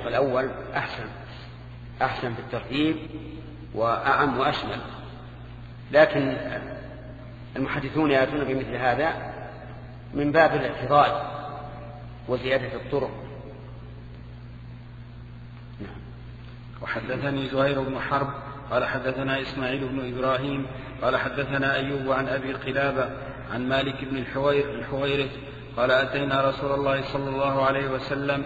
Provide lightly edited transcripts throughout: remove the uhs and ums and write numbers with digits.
الأول أحسن في الترتيب وأعم وأشمل، لكن المحدثون يأتون بمثل هذا من باب الاعتراض وزيادة الطرق. وحدثني زهير بن حرب قال حدثنا إسماعيل بن إبراهيم قال حدثنا أيوب عن أبي قلابة عن مالك بن الحويرث قال أتينا رسول الله صلى الله عليه وسلم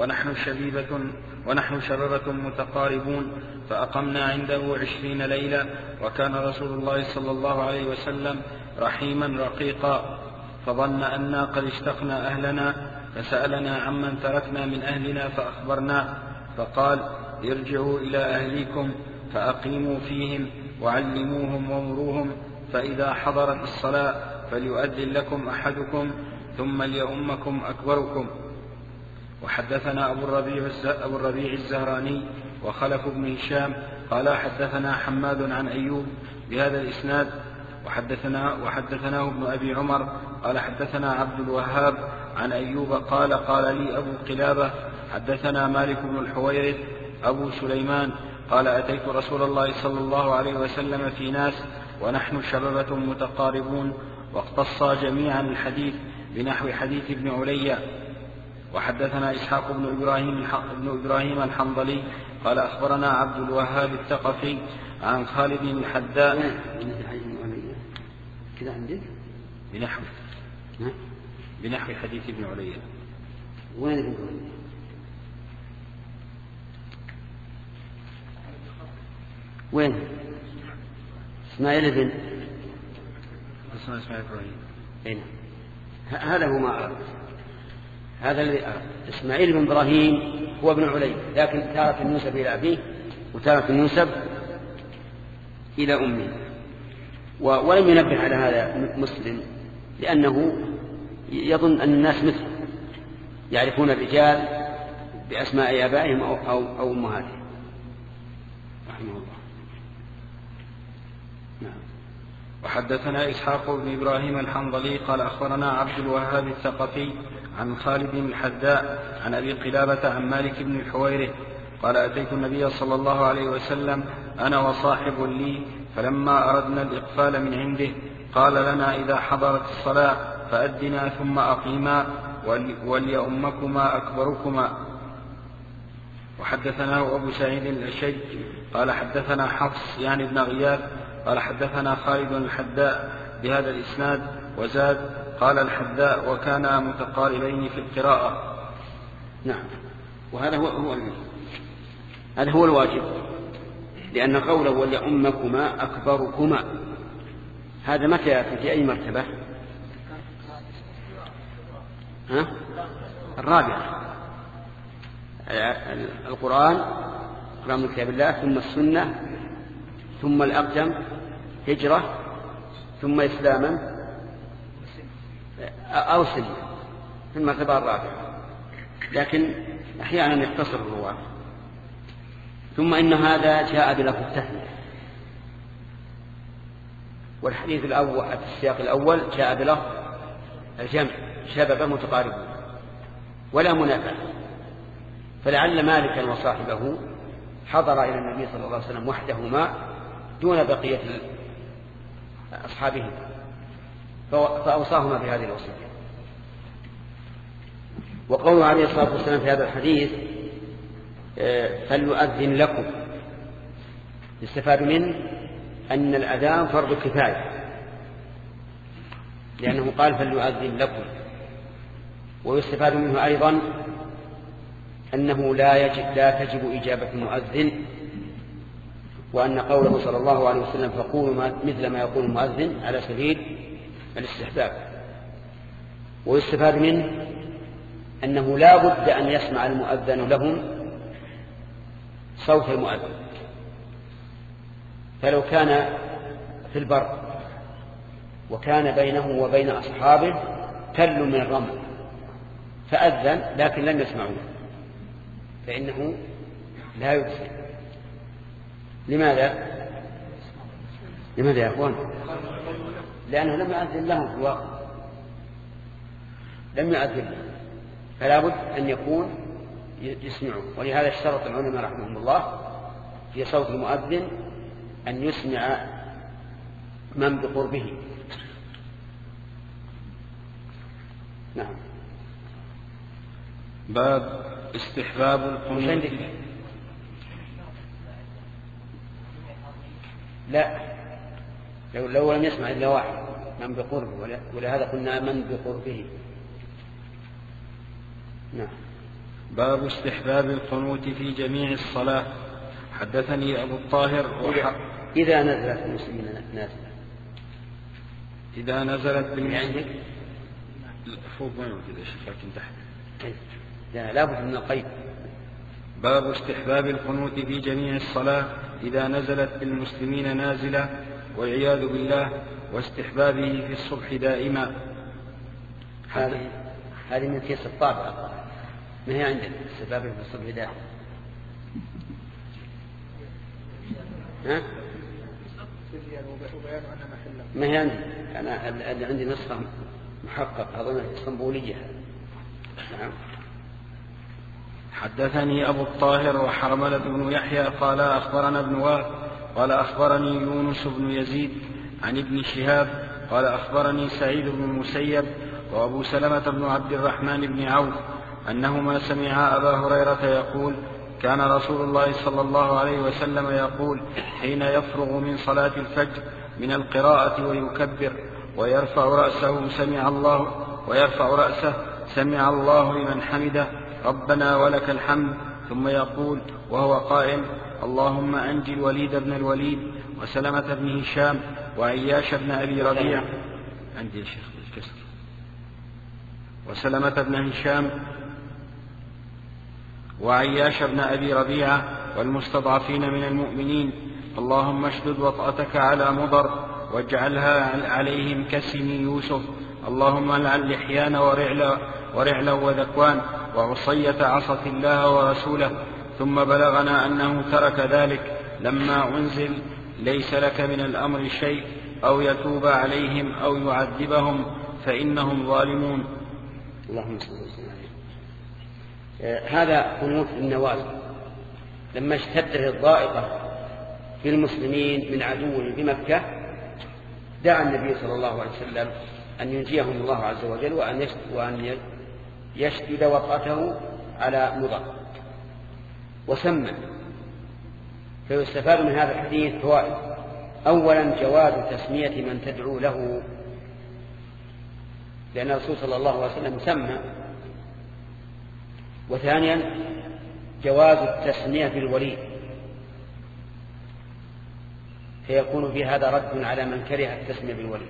ونحن شببة متقاربون فأقمنا عنده 20 ليلة، وكان رسول الله صلى الله عليه وسلم رحيما رقيقا، فظن أنا قد اشتقنا أهلنا فسألنا عمن تركنا من أهلنا فأخبرناه، فقال ارجعوا إلى أهليكم فأقيموا فيهم وعلموهم ومروهم، فإذا حضرت الصلاة فليؤذن لكم أحدكم ثم ليؤمكم أكبركم. وحدثنا أبو الربيع الزهراني وخلف بن هشام قال حدثنا حماد عن أيوب بهذا الإسناد، وحدثناه ابن أبي عمر قال حدثنا عبد الوهاب عن أيوب قال لي أبو قلابة حدثنا مالك بن الحويرث أبو سليمان قال أتيت رسول الله صلى الله عليه وسلم في ناس ونحن شببة متقاربون، واقتصا جميعا الحديث بنحو حديث ابن علي. وحدثنا إسحاق بن إبراهيم الحنظلي قال أخبرنا عبد الوهاب الثقفي عن خالد الحداء كذا عندك بنحو حديث ابن علي. وين ابن علي؟ وين؟ إسماعيل بن إبراهيم. هذا هو ما أردت، هذا الذي أردت. إسماعيل بن إبراهيم هو ابن علي، لكن تارة ينسب إلى أبيه وتارة ينسب إلى أمه. ولم ينبه على هذا مسلم لأنه يظن أن الناس مثل يعرفون الرجال بأسماء آبائهم أو أمهاتهم رحمه الله. وحدثنا إسحاق بن إبراهيم الحنظلي قال أخبرنا عبد الوهاب الثقفي عن خالد الحداء عن أبي قلابة عن مالك بن الحويرث قال أتيت النبي صلى الله عليه وسلم أنا وصاحب لي، فلما أردنا الإقفال من عنده قال لنا إذا حضرت الصلاة فأدنا ثم أقيما وليؤمكما أكبركما. وحدثناه أبو سعيد الأشج قال حدثنا حفص يعني ابن غياث قال حدثنا خالد الحداء بهذا الإسناد وزاد قال الحداء وكانا متقاربين في القراءة. نعم، وهذا هو الواجب، لأن قوله وليؤمكما أكبركما هذا متى يأتي في أي مرتبة؟ الرابعة. القرآن من كتاب الله، ثم السنة، ثم الأقدم هجرة، ثم إسلاما أو سنة في المرتبة الرابعة، لكن أحيانا يختصر الرواة. ثم إن هذا جاء بلفظ التثنية، والحديث الأول في السياق الأول جاء بلفظ الجمع شبابا متقاربون ولا منافاة، فلعل مالكا وصاحبه حضر إلى النبي صلى الله عليه وسلم وحدهما دون بقية أصحابه فأوصاهما بهذه الوصية. وقوله عليه الصلاة والسلام في هذا الحديث فليؤذن لكم، يستفاد منه أن الأذان فرض كفاية، لأنه قال فليؤذن لكم. ويستفاد منه أيضا أنه لا تجب إجابة المؤذن، وأن قوله صلى الله عليه وسلم فقولوا مثل ما يقول المؤذن على سبيل الاستحباب. ويستفاد منه أنه لا بد أن يسمع المؤذن لهم صوت المؤذن، فلو كان في البر وكان بينه وبين أصحابه تل من الرمل فأذن لكن لم يسمعوه فإنه لا يجزي. لماذا يا أخوان؟ لأنه لم يؤذن لهم في الواقع، لم يؤذن لهم، فلا بد أن يكون يسمعه. ولهذا اشترط العلماء رحمهم الله في صوت المؤذن أن يسمع من بقربه. نعم. باب استحباب القنوت. لا، لو لم يسمع إلا واحد من بقربه، ولهذا قلنا من بقربه. نعم. باب استحباب القنوت في جميع الصلاة. حدثني أبو الطاهر إذا نزلت المسلمين نازلة. إذا نزلت عندك فوق ما يوجد يا شيخ لكن تحت. لا بد من القيد. باب استحباب القنوت في جميع الصلاة إذا نزلت بالمسلمين نازلة والعياذ بالله، واستحبابه في الصبح دائما. هذه من كيس الطابع، ما هي عندك استحبابه في الصبح دائما؟ ها؟ ما هي عندي؟ أنا عندي نسخة محققة أظن اسطنبولية. نعم. حدثني أبو الطاهر وحرملة بن يحيى قال أخبرنا ابن وهب قال أخبرني يونس بن يزيد عن ابن شهاب قال أخبرني سعيد بن المسيب وأبو سلمة بن عبد الرحمن بن عوف أنهما سمعا أبا هريرة يقول كان رسول الله صلى الله عليه وسلم يقول حين يفرغ من صلاة الفجر من القراءة ويكبر ويرفع رأسه سمع الله لمن حمده ربنا ولك الحمد، ثم يقول وهو قائم اللهم أنجي الوليد بن الوليد وسلمة بن هشام وعياش بن أبي ربيعة عندي يا شيخ الكسر وسلمة بن هشام وعياش بن أبي ربيعة والمستضعفين من المؤمنين، اللهم اشدد وطأتك على مضر واجعلها عليهم كسن يوسف، اللهم العن لحيان ورعلا وذكوان وعصية عصت الله ورسوله. ثم بلغنا أنه ترك ذلك لما أنزل ليس لك من الأمر شيء أو يتوب عليهم أو يعذبهم فإنهم ظالمون. اللهم صل وسلم عليه. هذا قنوت النوازل لما اشتدت الضائقة في المسلمين من عدو بمكة، دعا النبي صلى الله عليه وسلم أن ينجيهم الله عز وجل وأن يشدد وطأته على مضر وسمى. فيستفاد من هذا الحديث فوائد. أولا جواز تسمية من تدعو له، لأن الرسول صلى الله عليه وسلم سمى. وثانيا جواز التسمية بالوليد، فيكون في هذا رد على من كره التسمية بالوليد.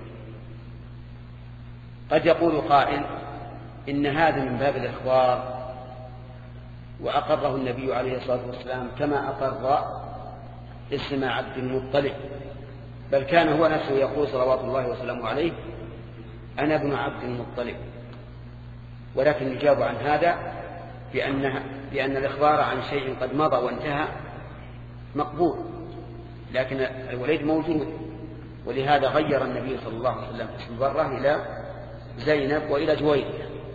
قد يقول قائل إن هذا من باب الإخبار وأقره النبي عليه الصلاة والسلام كما أقر اسم عبد المطلب، بل كان هو نفسه يقول صلوات الله وسلامه عليه أنا ابن عبد المطلب. ولكن يجاب عن هذا بأن الإخبار عن شيء قد مضى وانتهى مقبول، لكن الوليد موجود، ولهذا غير النبي صلى الله عليه وسلم اسم برة إلى زينب وإلى جويرية.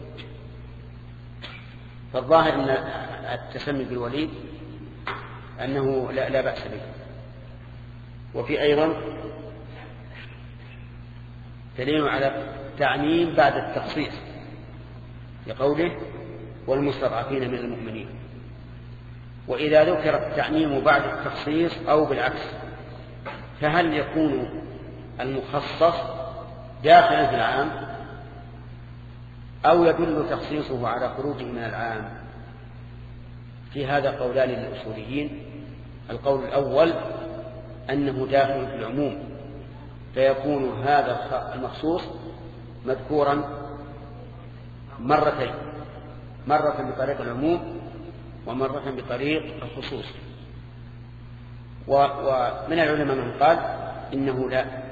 فالظاهر أن التسمي بالوليد أنه لا بأس به. وفي أيضا دليل على التعميم بعد التخصيص لقوله والمستضعفين من المؤمنين. وإذا ذكر التعميم بعد التخصيص أو بالعكس، فهل يكون المخصص داخلا في العام أو يدل تخصيصه على خروجه من العام؟ في هذا قولان للأصوليين. القول الأول أنه داخل في العموم، فيكون هذا المخصوص مذكورا مرتين، مرة بطريق العموم ومرة بطريق الخصوص. ومن العلماء من قال إنه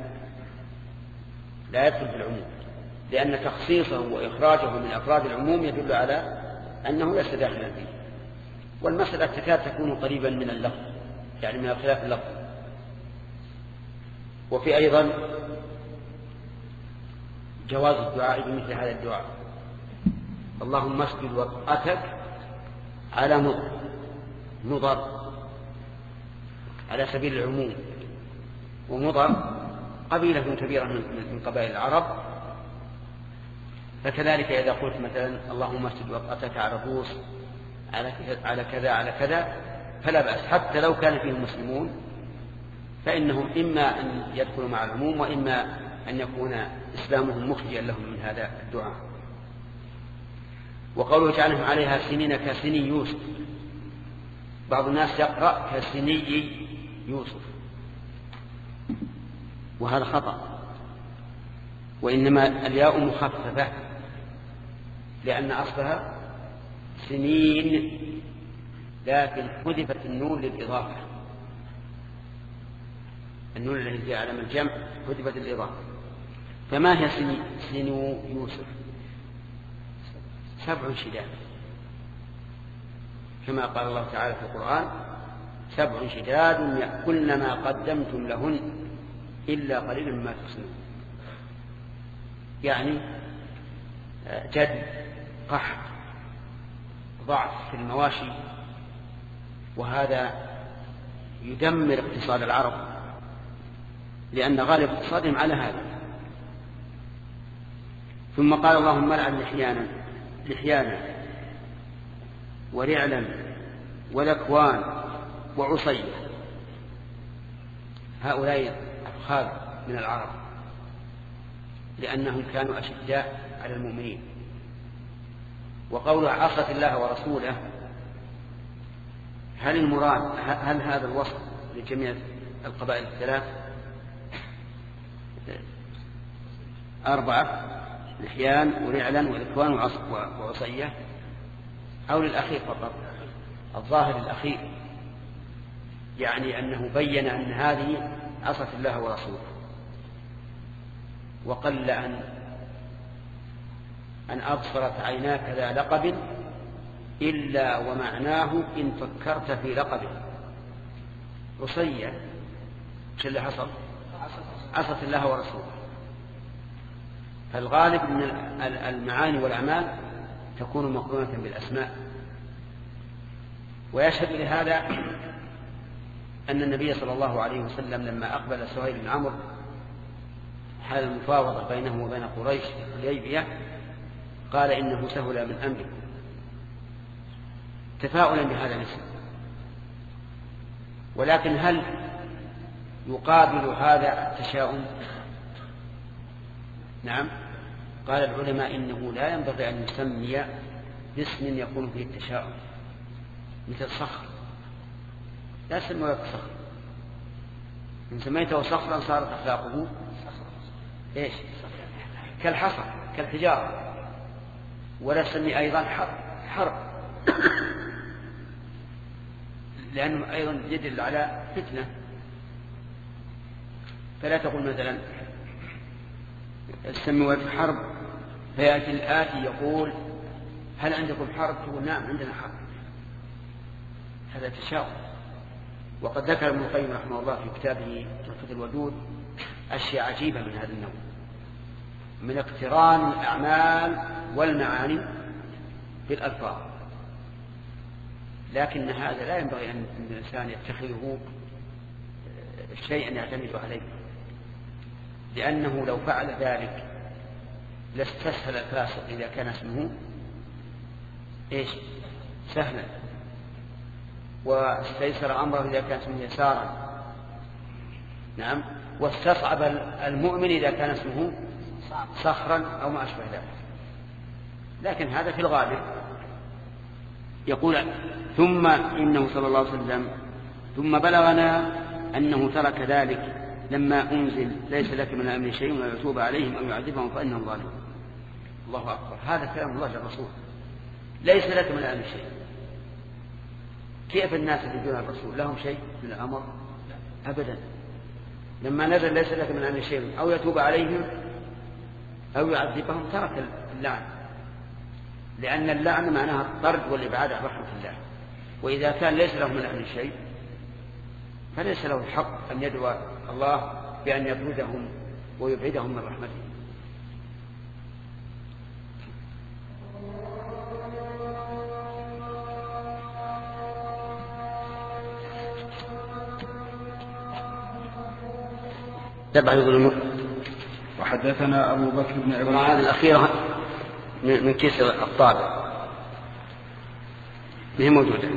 لا يدخل في العموم، لأن تخصيصه وإخراجه من أفراد العموم يدل على أنه ليس داخلا فيه. والمسألة تكاد تكون قريبا من اللفظ، يعني من خلاف اللفظ. وفي أيضا جواز الدعاء بمثل هذا الدعاء اللهم اسجد وطأتك على مضر على سبيل العموم، ومضر قبيلة كبيرة من قبائل العرب، فكذلك إذا قلت مثلا اللهم اشتد وطأتك على الروس على كذا على كذا فلا بأس، حتى لو كان فيهم مسلمون فإنهم إما أن يدخلوا مع العموم وإما أن يكون إسلامهم مخرجا لهم من هذا الدعاء. وقوله جعلهم عليها سنين كسني يوسف، بعض الناس يقرأ كسني يوسف وهذا خطأ، وإنما الياء مخففة لأن أصلها سنين، لكن حذفت النون للإضافة، النون التي على الجمع حذفت الإضافة. فما هي سنو يوسف؟ 7 شداد، كما قال الله تعالى في القرآن 7 شداد يأكلن ما قدمتم لهن إلا قليلا مما تحصنون، يعني جد، قحط، ضعف في المواشي، وهذا يدمر اقتصاد العرب لأن غالب اقتصادهم على هذا. ثم قال اللهم العن لحيانا ورعلا وذكوان وعصية، هؤلاء أفخاذ من العرب لأنهم كانوا أشداء على المؤمنين. وقوله عصت الله ورسوله، هل المراد هل هذا الوصف لجميع القبائل الثلاث 4 لحيان ورعلا وذكوان وعصية، أو للأخير فقط؟ الظاهر الأخير، يعني أنه بين أن هذه عصت الله ورسوله، وقل أن أبصرت عيناك ذا لقب إلا ومعناه إن فكرت في لقبه. عصية شو اللي حصل؟ عصت الله ورسوله. فالغالب من المعاني والأعمال تكون مقرونة بالأسماء. ويشهد لهذا أن النبي صلى الله عليه وسلم لما أقبل سهيل بن عمرو حال المفاوضة بينه وبين قريش في الحديبية قال إنه سهل من أمركم، تفاؤلا بهذا الاسم. ولكن هل يقابل هذا التشاؤم؟ نعم، قال العلماء إنه لا ينبغي أن يسمي باسم يكون فيه التشاؤم، مثل صخر، لا تسمى لك صخر، إن سميته صخرا صارت أخلاقه إيش؟ كالحصى كالحجارة. ولا تسمي أيضا حرب لأنه أيضا يدل على فتنة. فلا تقول مثلا سموا حرب فيأتي الآتي يقول هل عندكم حرب؟ تقول نعم عندنا حرب، هذا تشاؤم. وقد ذكر ابن القيم رحمه الله في كتابه تحفة الودود أشياء عجيبة من هذا النوع، من اقتران الأعمال والمعاني بالألفاظ. لكن هذا لا ينبغي أن الإنسان يتخذه شيئا يعتمد عليه، لأنه لو فعل ذلك لاستسهل الفاسق إذا كان اسمه إيش؟ سهلا، واستيسر أمره إذا كان اسمه يسارا، نعم، واستصعب المؤمن إذا كان اسمه صخرا أو ما أشبه ذلك. لكن هذا في الغالب. يقول ثم إنه صلى الله عليه وسلم ثم بلغنا أنه ترك ذلك لما أنزل ليس لك من الأمر شيء ولا يتوب عليهم أو يعذبهم فإنهم ظالمون. الله أكبر، هذا كلام الله للرسول، ليس لك من الأمر شيء. كيف الناس يجدون الرسول لهم شيء من الأمر؟ أبدا. لما نزل ليس لك من الأمر شيء أو يتوب عليهم أو يعذبهم ترك اللعن، لأن اللعن معناها الطرد والإبعاد عن رحمة الله. وإذا كان ليس له من الأمر شيء فليس له الحق أن يدعو الله بأن يطردهم ويبعدهم من رحمته. 7 يظل المفرد. وحدثنا أبو بكر بن إبراهيم. هذه الأخيرة من كيس الطابع هي موجودة.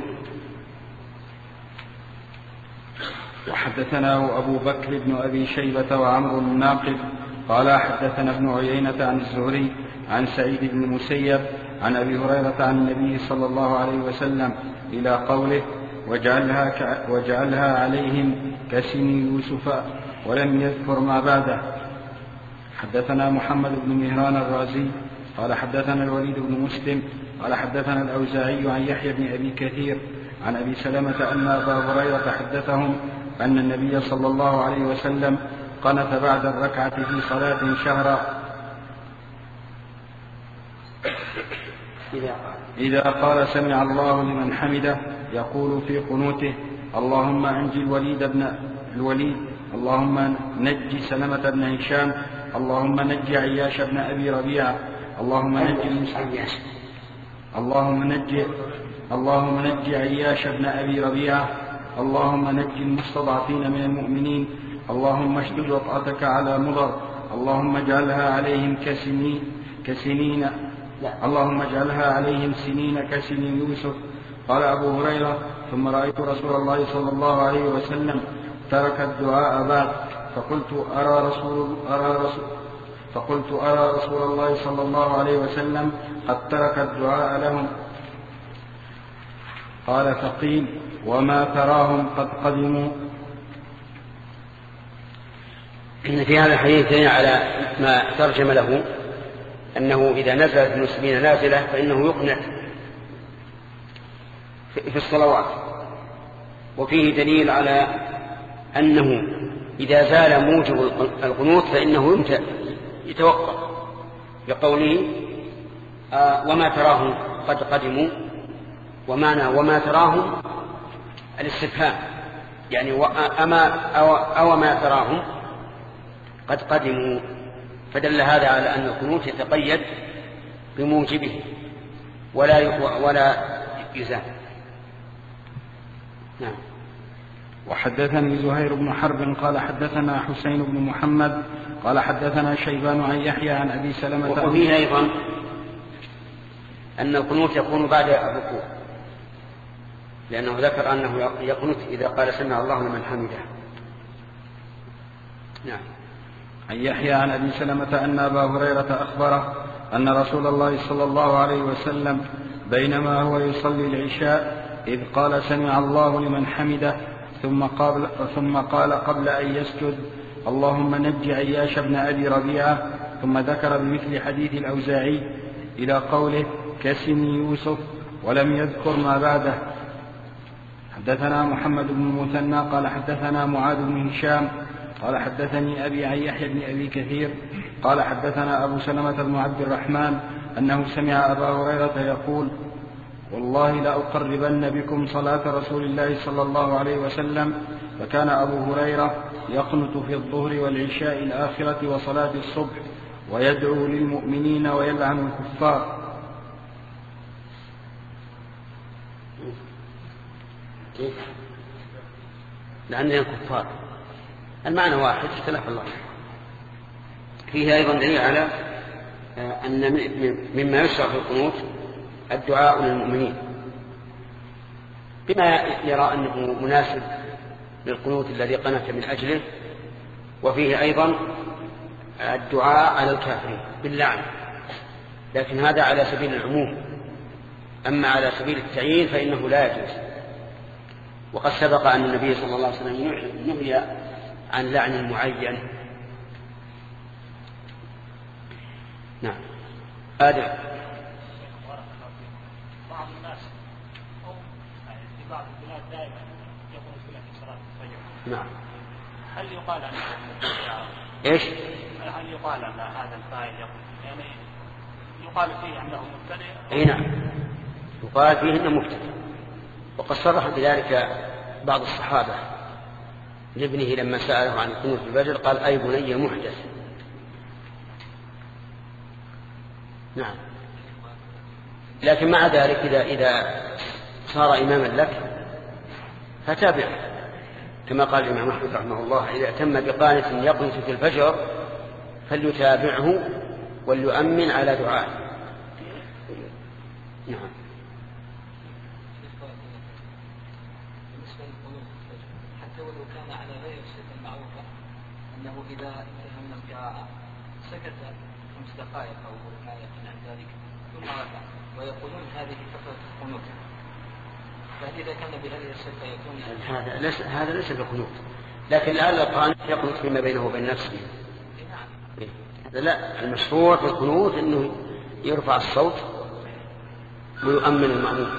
وحدثنا أبو بكر بن أبي شيبة وعمرو الناقد قال حدثنا ابن عيينة عن الزهري عن سعيد بن المسيب عن أبي هريرة عن النبي صلى الله عليه وسلم إلى قوله وجعلها عليهم كسن يوسف ولم يذكر ما بعده. حدثنا محمد بن مهران الرازي قال حدثنا الوليد بن مسلم قال حدثنا الأوزاعي عن يحيى بن أبي كثير عن أبي سلمة أن أبا هريرة حدثهم أن النبي صلى الله عليه وسلم قنت بعد الركعة في صلاة شهرا إذا قال سمع الله لمن حمده يقول في قنوته اللهم أنجي الوليد بن الوليد، اللهم نجي سلمة بن هشام، اللهم نجي عياش بن أبي ربيعة، اللهم نجي عياش بن أبي ربيعة، اللهم نجي المستضعفين من المؤمنين، اللهم اشدد وطأتك على مضر، اللهم اجعلها عليهم كسنين اللهم اجعلها عليهم سنين كسن يوسف. قال أبو هريرة ثم رأيت رسول الله صلى الله عليه وسلم ترك الدعاء بعد فقلت أرى رسول الله صلى الله عليه وسلم قد ترك الدعاء لهم. قال فقيل وما تراهم قد قدموا. إن في هذا الحديث دليل على ما ترجم له أنه إذا نزلت المسلمين نازلة فإنه يقنت في الصلوات، وفيه دليل على أنه إذا زال موجب القنوت فإنه يتوقف بقوله وما تراهم قد قدموا، ومعنى وما تراهم الاستفهام يعني أو ما تراهم قد قدموا، فدل هذا على أن القنوت يتقيد بموجبه ولا يزال. نعم. وحدثني زهير بن حرب قال حدثنا حسين بن محمد قال حدثنا شيبان عن يحيى عن أبي سلمة. وفيه أيضا أن القنوت يكون بعد الركوع، لأنه ذكر أنه يقنت إذا قال سمع الله لمن حمده. نعم. عن يحيى عن أبي سلمة أن أبا هريرة أخبره أن رسول الله صلى الله عليه وسلم بينما هو يصلي العشاء إذ قال سمع الله لمن حمده ثم قال قبل أن يسجد اللهم نج عياش بن أبي ربيعة، ثم ذكر بمثل حديث الأوزاعي إلى قوله كسن يوسف ولم يذكر ما بعده. حدثنا محمد بن المثنى قال حدثنا معاذ بن هشام قال حدثني أبي عن يحيى بن أبي كثير قال حدثنا أبو سلمة بن عبد الرحمن أنه سمع أبا هريرة يقول والله لأقربن بكم صلاة رسول الله صلى الله عليه وسلم. فكان أبو هريرة يقنت في الظهر والعشاء الآخرة وصلاة الصبح ويدعو للمؤمنين ويلعن الكفار. لأن الكفار المعنى واحد اختلاف الله. فيه أيضا دليل على أن مما يشرع في القنوت الدعاء للمؤمنين بما يرى أنه مناسب للقنوت الذي قنت من أجله، وفيه أيضا الدعاء على الكافرين باللعن، لكن هذا على سبيل العموم، أما على سبيل التعيين فإنه لا يجوز. وقد سبق أن النبي صلى الله عليه وسلم نهي عن لعن المعين. نعم. آدم. بعض الناس أو في بعض البلاد دائما يقول في صلاة الفجر. نعم. هل يقال أن إيش؟ هل يقال أن هذا الفاعل يعني يقال فيه أنه مبتدئ؟ أي نعم، يقال فيه أنه مبتدئ، وقد صرح بذلك بعض الصحابة لابنه لما سأله عن القنوت في الفجر قال أي بني محدث. نعم. لكن مع ذلك إذا صار إماما لك فتابعه كما قال الإمام أحمد رحمه الله: إذا اعتم بقانت يقنت في الفجر فليتابعه وليؤمن على دعائه. نعم. حتى ولو كان على غير الصفة المعروفة أنه إذا انتهى من القراءة سكت 5 دقائق أو ما يقل عن ذلك ثم رفع، ويقولون هذه فترة القنوت، فهل إذا كان بهذه الصفة يكون هذا ليس بقنوت، لكن لعل القانون يقنط فيما بينه وبين نفسه. لا، المشروع في القنوت أنه يرفع الصوت ويؤمن المأموم.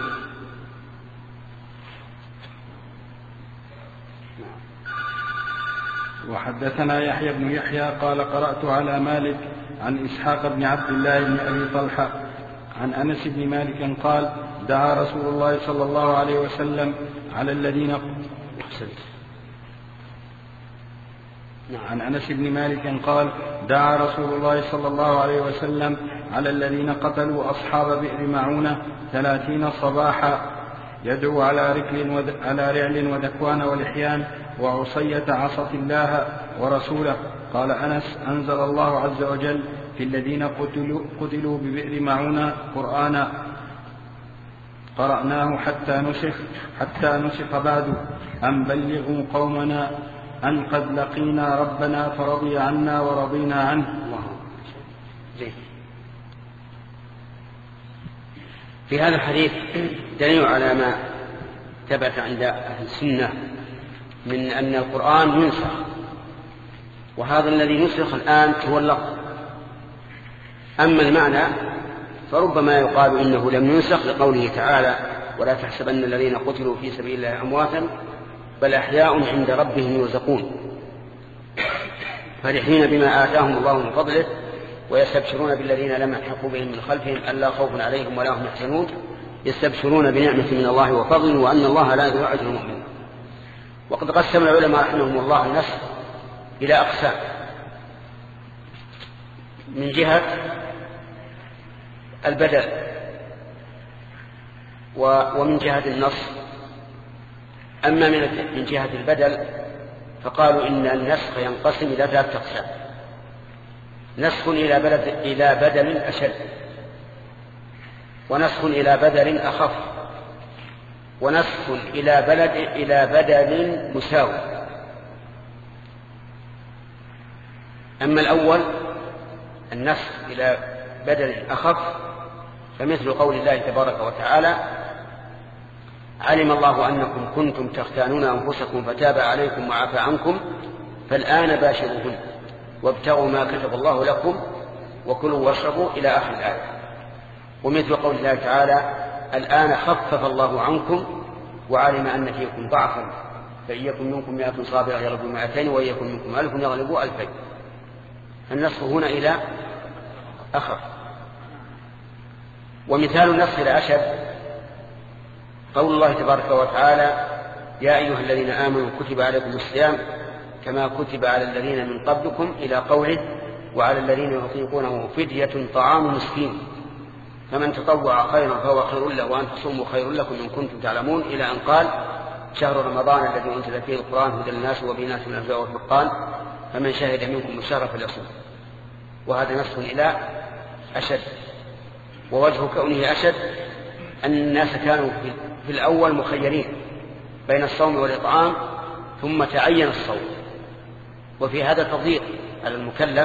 وحدثنا يحيى بن يحيى قال: قرأت على مالك عن إسحاق بن عبد الله بن أبي طلحة عن أنس بن مالك قال: دعا رسول الله صلى الله عليه وسلم على الذين عن أنس بن مالك قال: دعا رسول الله صلى الله عليه وسلم على الذين قتلوا أصحاب بئر معونة 30 صباحا، يدعو على رعل وذكوان ولحيان وعصية عصت الله ورسوله. قال أنس: أنزل الله عز وجل في الذين قتلوا ببئر معونة قرآنا قرأناه حتى نسخ بعد، أن بلغوا قومنا أن قد لقينا ربنا فرضي عنا ورضينا عنه. في هذا الحديث دليل على ما ثبت عند أهل السنة من أن القرآن ينسخ، وهذا الذي ينسخ الآن هو اللفظ. أما المعنى فربما يقال إنه لم ينسخ لقوله تعالى: ولا تحسبن الذين قتلوا في سبيل الله أمواتا بل أحياء عند ربهم يرزقون فرحين بما آتاهم الله من فضله ويستبشرون بالذين لم يلحقوا بهم من خلفهم ألا خوف عليهم ولا هم يحزنون يستبشرون بنعمة من الله وفضل وأن الله لا يضيع أجر المؤمنين. وقد قسم العلماء رحمهم الله النسخ إلى أقسام: من جهة البدل ومن جهة النص. أما من جهة البدل فقالوا إن النسخ ينقسم إلى 3 أقسام: نسخ إلى بدل أشد، ونسخ إلى بدل أخف، ونسخ إلى بدل مساوي. أما الأول النسخ إلى بدل أخف فمثل قول الله تبارك وتعالى: علم الله أنكم كنتم تختانون أنفسكم فتاب عليكم وعفى عنكم فالآن باشروهن وابتغوا ما كتب الله لكم وكلوا واشربوا إلى آخر الآية. ومثل قول الله تعالى: الآن خفف الله عنكم وعلم أن فيكم ضعفا فإن يكن منكم 100 صابرة يغلبوا 200 وإن يكن منكم 1000 يغلبوا 2000. النسخ هنا إلى أخف. ومثال النسخ إلى أشد قول الله تبارك وتعالى: يا أيها الذين آمنوا كتب عليكم الصيام كما كتب على الذين من قبلكم إلى قوله: وعلى الذين يطيقونه فدية طعام مسكين فمن تطوع خيرا فهو خير له وأن تصوموا خير لكم إن كنتم تعلمون، إلى أن قال: شهر رمضان الذي أنزل فيه القرآن هدى للناس وبينات من الهدى والفرقان فمن شهد منكم الشهر فليصوم. وهذا نسخ إلى أشد. ووجه كونه أشد أن الناس كانوا في الأول مخيرين بين الصوم والإطعام ثم تعين الصوم، وفي هذا تضييق على المكلف.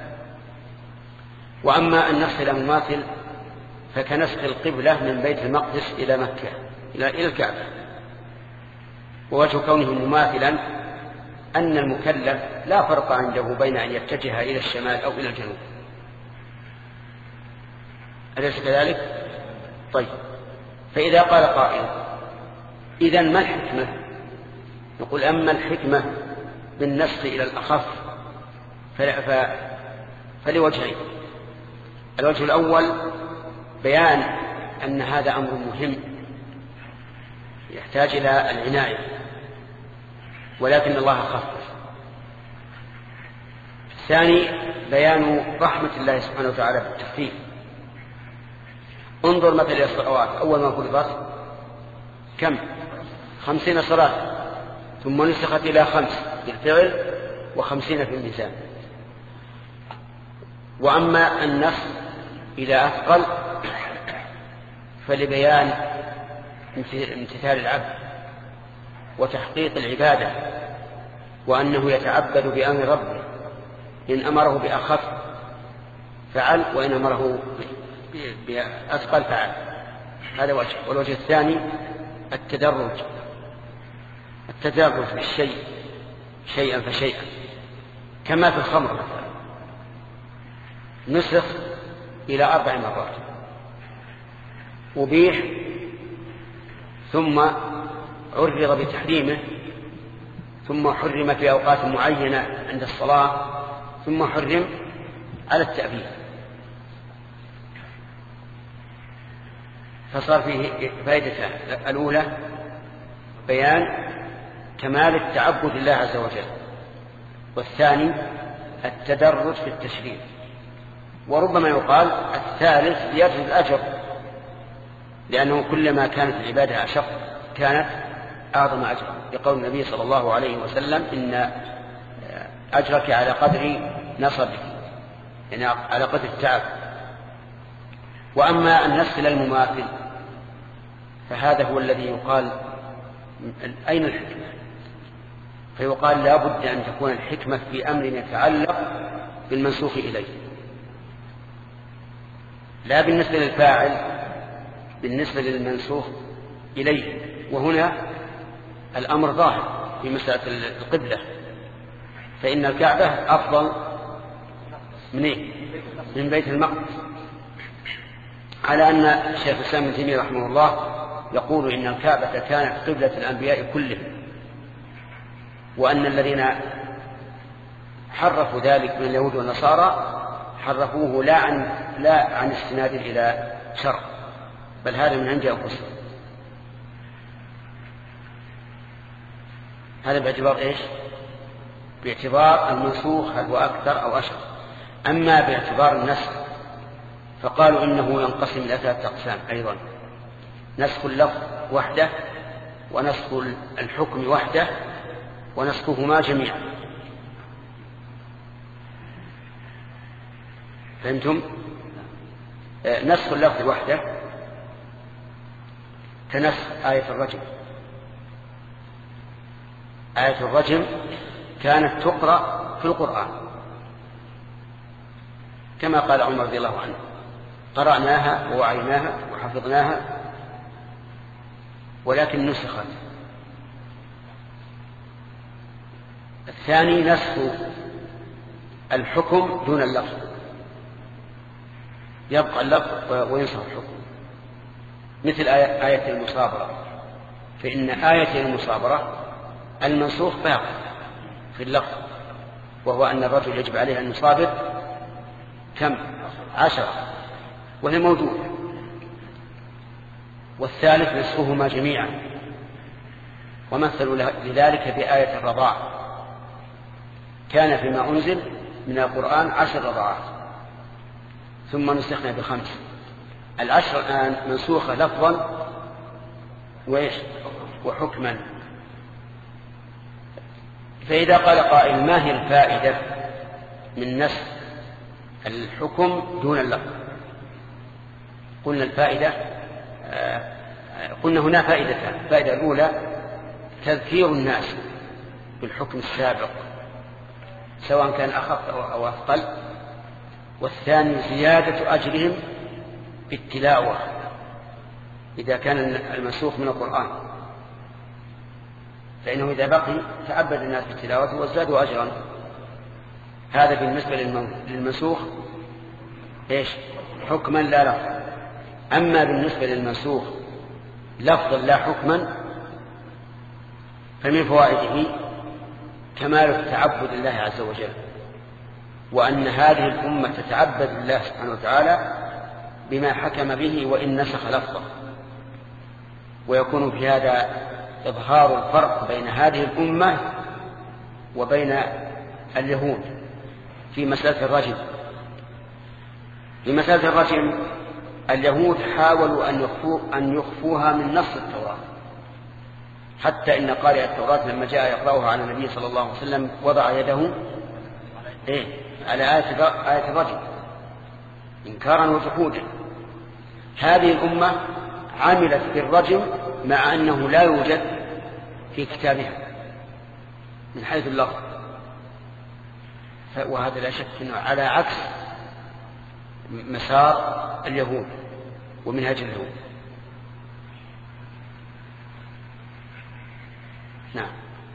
وأما النسخ إلى مماثل فكنسخ القبلة من بيت المقدس إلى مكة إلى الكعبة. ووجه كونه مماثلا أن المكلف لا فرق عنده بين أن يتجه إلى الشمال أو إلى الجنوب. أليس كذلك؟ طيب، فإذا قال قائل: إذن ما الحكمة؟ نقول: أما الحكمة بالنسخ إلى الأخف فلوجهين. الوجه الأول بيان أن هذا أمر مهم يحتاج إلى العناية ولكن الله خفف. الثاني بيان رحمة الله سبحانه وتعالى بالتخفيف. انظر مثل الصلوات أول ما فرضت كم؟ 50 صلاة، ثم نسخت إلى 5 بالفعل و50 في الميزان. وأما النسخ إلى أثقل فلبيان امتثال العبد وتحقيق العبادة، وأنه يتعبد بأمر ربه، إن أمره بأخف فعل، وإن أمره بأثقل فعل. هذا وجه. والوجه الثاني التدرج بالشيء شيئا فشيئا، كما في الخمر مثلا نسخ إلى 4 مرات، أبيح ثم عرض بتحريمه، ثم حرم في أوقات معينة عند الصلاة، ثم حرم على التأبيد. فصار فيه فائدتان: الأولى بيان كمال التعبد لله عز وجل، والثاني التدرج في التشريع. وربما يقال الثالث زيادة الأجر، لأنه كلما كانت العبادة أشق كانت أعظم أجرا، لقول النبي صلى الله عليه وسلم: إن أجرك على قدر نصبك، يعني على قدر التعب. وأما النسخ للمماثل فهذا هو الذي يقال أين الحكمة؟ فيقال لا بد أن تكون الحكمة في أمر يتعلق بالمنسوخ إليه، لا بالنسبة للفاعل، بالنسبة للمنسوخ إليه. وهنا الأمر ظاهر في مسألة القبلة، فإن الكعبة أفضل من بيت المقدس، على أن شيخ الإسلام ابن تيمية رحمه الله يقول إن الكعبة كانت قبلة الأنبياء كلهم، وأن الذين حرفوا ذلك من اليهود والنصارى حرفوه لا عن استناد إلى شرع، بل هذا من عند أنفسهم. هذا باعتبار إيش؟ باعتبار المنسوخ هل هو أكثر أو أشهر. أما باعتبار النسخ فقالوا إنه ينقسم إلى 3 أقسام أيضا: نسخ اللفظ وحده، ونسخ الحكم وحده، ونسخهما جميعا. فهمتم؟ نسخ اللفظ وحده كنسخ آية الرجم. آية الرجم كانت تقرأ في القرآن كما قال عمر رضي الله عنه: قرأناها ووعيناها وحفظناها، ولكن نسخت. الثاني نسخ الحكم دون اللفظ، يبقى اللفظ وينسخ الحكم، مثل آية المصابرة. فإن آية المصابرة المنسوخ باق في اللفظ، وهو أن الرجل يجب عليه أن يصابر 10، وهي موجودة. والثالث نسخهما جميعا، ومثلوا لذلك بآية الرضاع. كان فيما أنزل من القرآن 10 رضاعات، ثم نسخنا ب5. 10 الآن منسوخة لفظا وحكما. فإذا قال قائل: ما هي الفائدة من نسخ الحكم دون اللفظ؟ قلنا الفائدة، قلنا هنا فائدتان: الفائدة الأولى تذكير الناس بالحكم السابق سواء كان أخف أو أثقل، والثاني زيادة أجرهم بالتلاوة إذا كان المنسوخ من القرآن، فإنه إذا بقي تعبد الناس بالتلاوة وازدادوا أجرا. هذا بالنسبة للمنسوخ حكما لا لفظا. أما بالنسبة للمنسوخ لفظا لا حكما فمن فوائده كمال التعبد لله عز وجل، وأن هذه الأمة تتعبد لله سبحانه وتعالى بما حكم به وإن نسخ لفظه. ويكون في هذا إظهار الفرق بين هذه الأمة وبين اليهود في مسألة الرجم. في مسألة الرجم اليهود حاولوا أن يخفوها من نص التوراة، حتى إن قارئ التوراة لما جاء يقرأها على النبي صلى الله عليه وسلم وضع يده على آية الرجم إنكارا وجحودا. هذه الأمة عملت بالرجم مع أنه لا يوجد في كتابها من حيث اللفظ، وهذا لا شك أنه على عكس مسار اليهود ومنهج اليهود. نعم.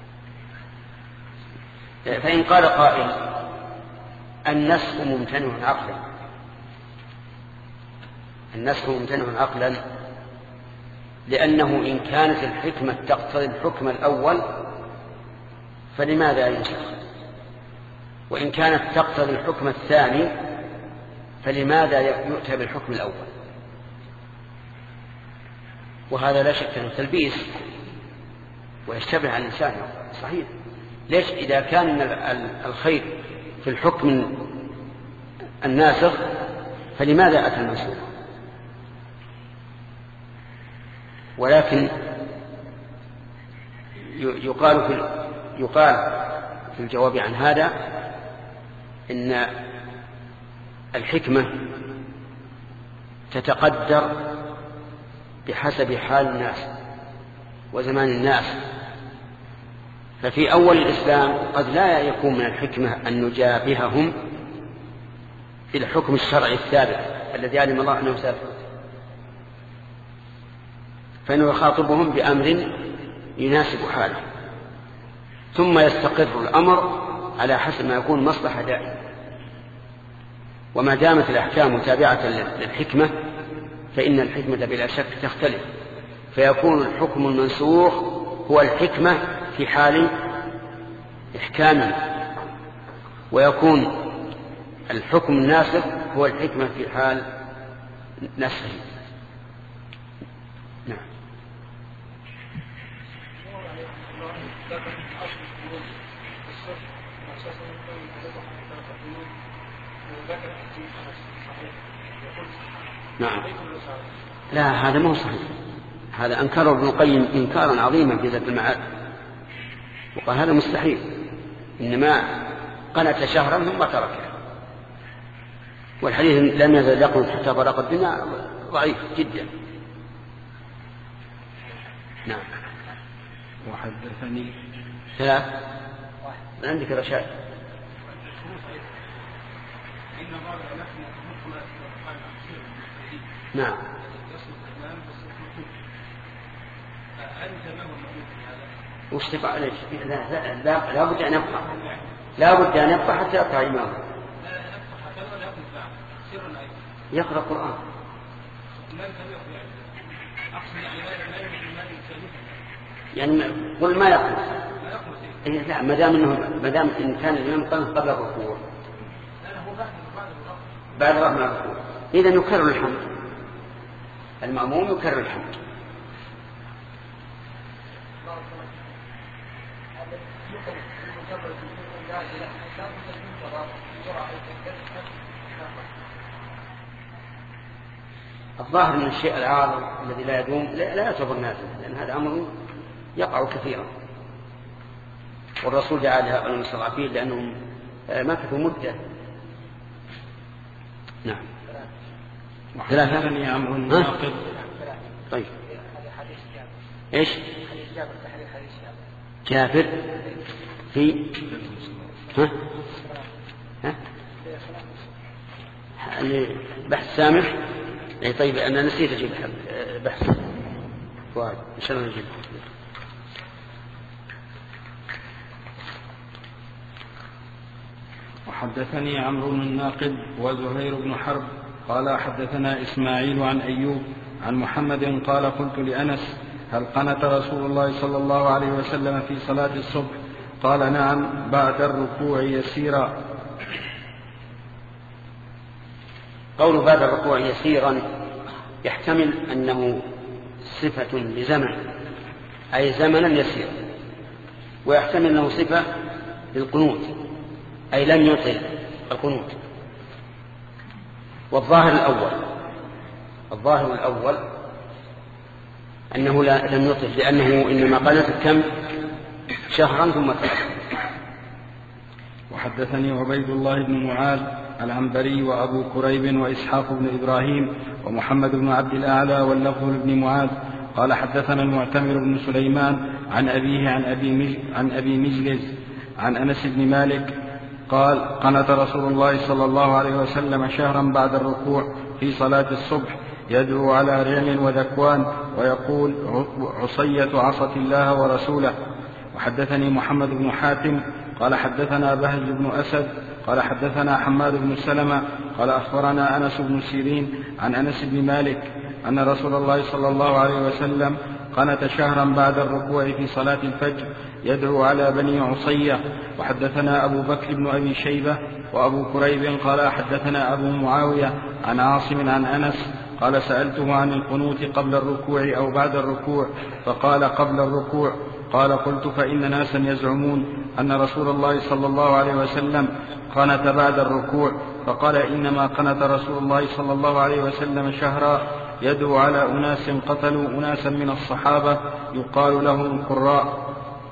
فإن قال قائل النسخ ممتنع عقلا، النسخ ممتنع عقلا لأنه إن كانت الحكمة تقتضي الحكم الأول فلماذا ينسخ، وإن كانت تقتضي الحكم الثاني فلماذا يؤتى بالحكم الأول؟ وهذا لا شك أنه تلبيس ويشتبه على الإنسان. صحيح، ليش إذا كان الخير في الحكم الناسخ فلماذا أتى المنسوخ؟ ولكن يقال في الجواب عن هذا إن الحكمة تتقدر بحسب حال الناس وزمان الناس. ففي أول الإسلام قد لا يكون من الحكمة أن نجابههم في الحكم الشرعي الثابت الذي علم الله أنه سيفعل، فإنه يخاطبهم بأمر يناسب حاله، ثم يستقر الأمر على حسب ما يكون مصلحة دائمة. وما دامت الأحكام تابعة للحكمة فإن الحكمة بلا شك تختلف، فيكون الحكم المنسوخ هو الحكمة في حال إحكامه، ويكون الحكم الناسخ هو الحكمة في حال نسخه. نعم. نعم. لا، هذا ما هو صحيح، هذا أنكره ابن القيم إنكارا عظيما في زاد المعاد، وقال هذا مستحيل، إنما قنت شهرا ثم تركه. والحديث لم يزل يقنط حتى برق الدنيا ضعيف جدا. نعم. وحدثني ثلاث عندك رشاد. نعم. وش تقع عليه؟ لا بد أن يبقى، لا بد أن يبقى حتى يقطع إمامه يقرأ القرآن. يعني قل ما يقرأ. لا، ما دام إن كان الإمام قبل الركوع بعد رفع الركوع إذا يكرر الحمد، المأموم يكرر الحمد. الظاهر من الشيء العارض الذي لا يدوم لا يعتبر نافذا، لأن هذا أمر يقع كثيرا، والرسول دعا لهؤلاء المستضعفين لأنهم مكثوا مدة. نعم. وحدثني عمرو الناقد. طيب. ايش؟ جابر في بحث سامح. اي طيب، انا نسيت اجيب بحث فؤاد ان شاء الله نجيب. وحدثني عمرو بن الناقد وزهير بن حرب قال حدثنا إسماعيل عن أيوب عن محمد قال قلت لأنس هل قنت رسول الله صلى الله عليه وسلم في صلاة الصبح؟ قال نعم بعد الركوع يسيرا. قول بعد الركوع يسيرا يحتمل أنه صفة لزمن، أي زمنا يسير، ويحتمل أنه صفة للقنوت، أي لم يطل القنوت. والظاهر الأول أنه لم يطل، لأنه إنما قنت كم شهرا ثم ترك. وحدثني عبيد الله بن معاذ العنبري وأبو كريب وإسحاق بن إبراهيم ومحمد بن عبد الأعلى واللفظ بن معاذ قال حدثنا المعتمر بن سليمان عن أبيه عن أبي مجلس عن أنس بن مالك قال قنت رسول الله صلى الله عليه وسلم شهرا بعد الركوع في صلاة الصبح يدعو على رعل وذكوان ويقول عصية عصت الله ورسوله. وحدثني محمد بن حاتم قال حدثنا بهز بن أسد قال حدثنا حماد بن سلمة قال أخبرنا أنس بن سيرين عن أنس بن مالك أن رسول الله صلى الله عليه وسلم قنت شهرا بعد الركوع في صلاة الفجر يدعو على بني عصية. وحدثنا أبو بكر بن أبي شيبة وأبو كريب قال حدثنا أبو معاوية عن عاصم عن أنس قال سألته عن القنوت قبل الركوع أو بعد الركوع فقال قبل الركوع. قال قلت فإن ناسا يزعمون أن رسول الله صلى الله عليه وسلم قنت بعد الركوع فقال إنما قنت رسول الله صلى الله عليه وسلم شهرا يدعو على أناس قتلوا أناسا من الصحابة يقال لهم القراء.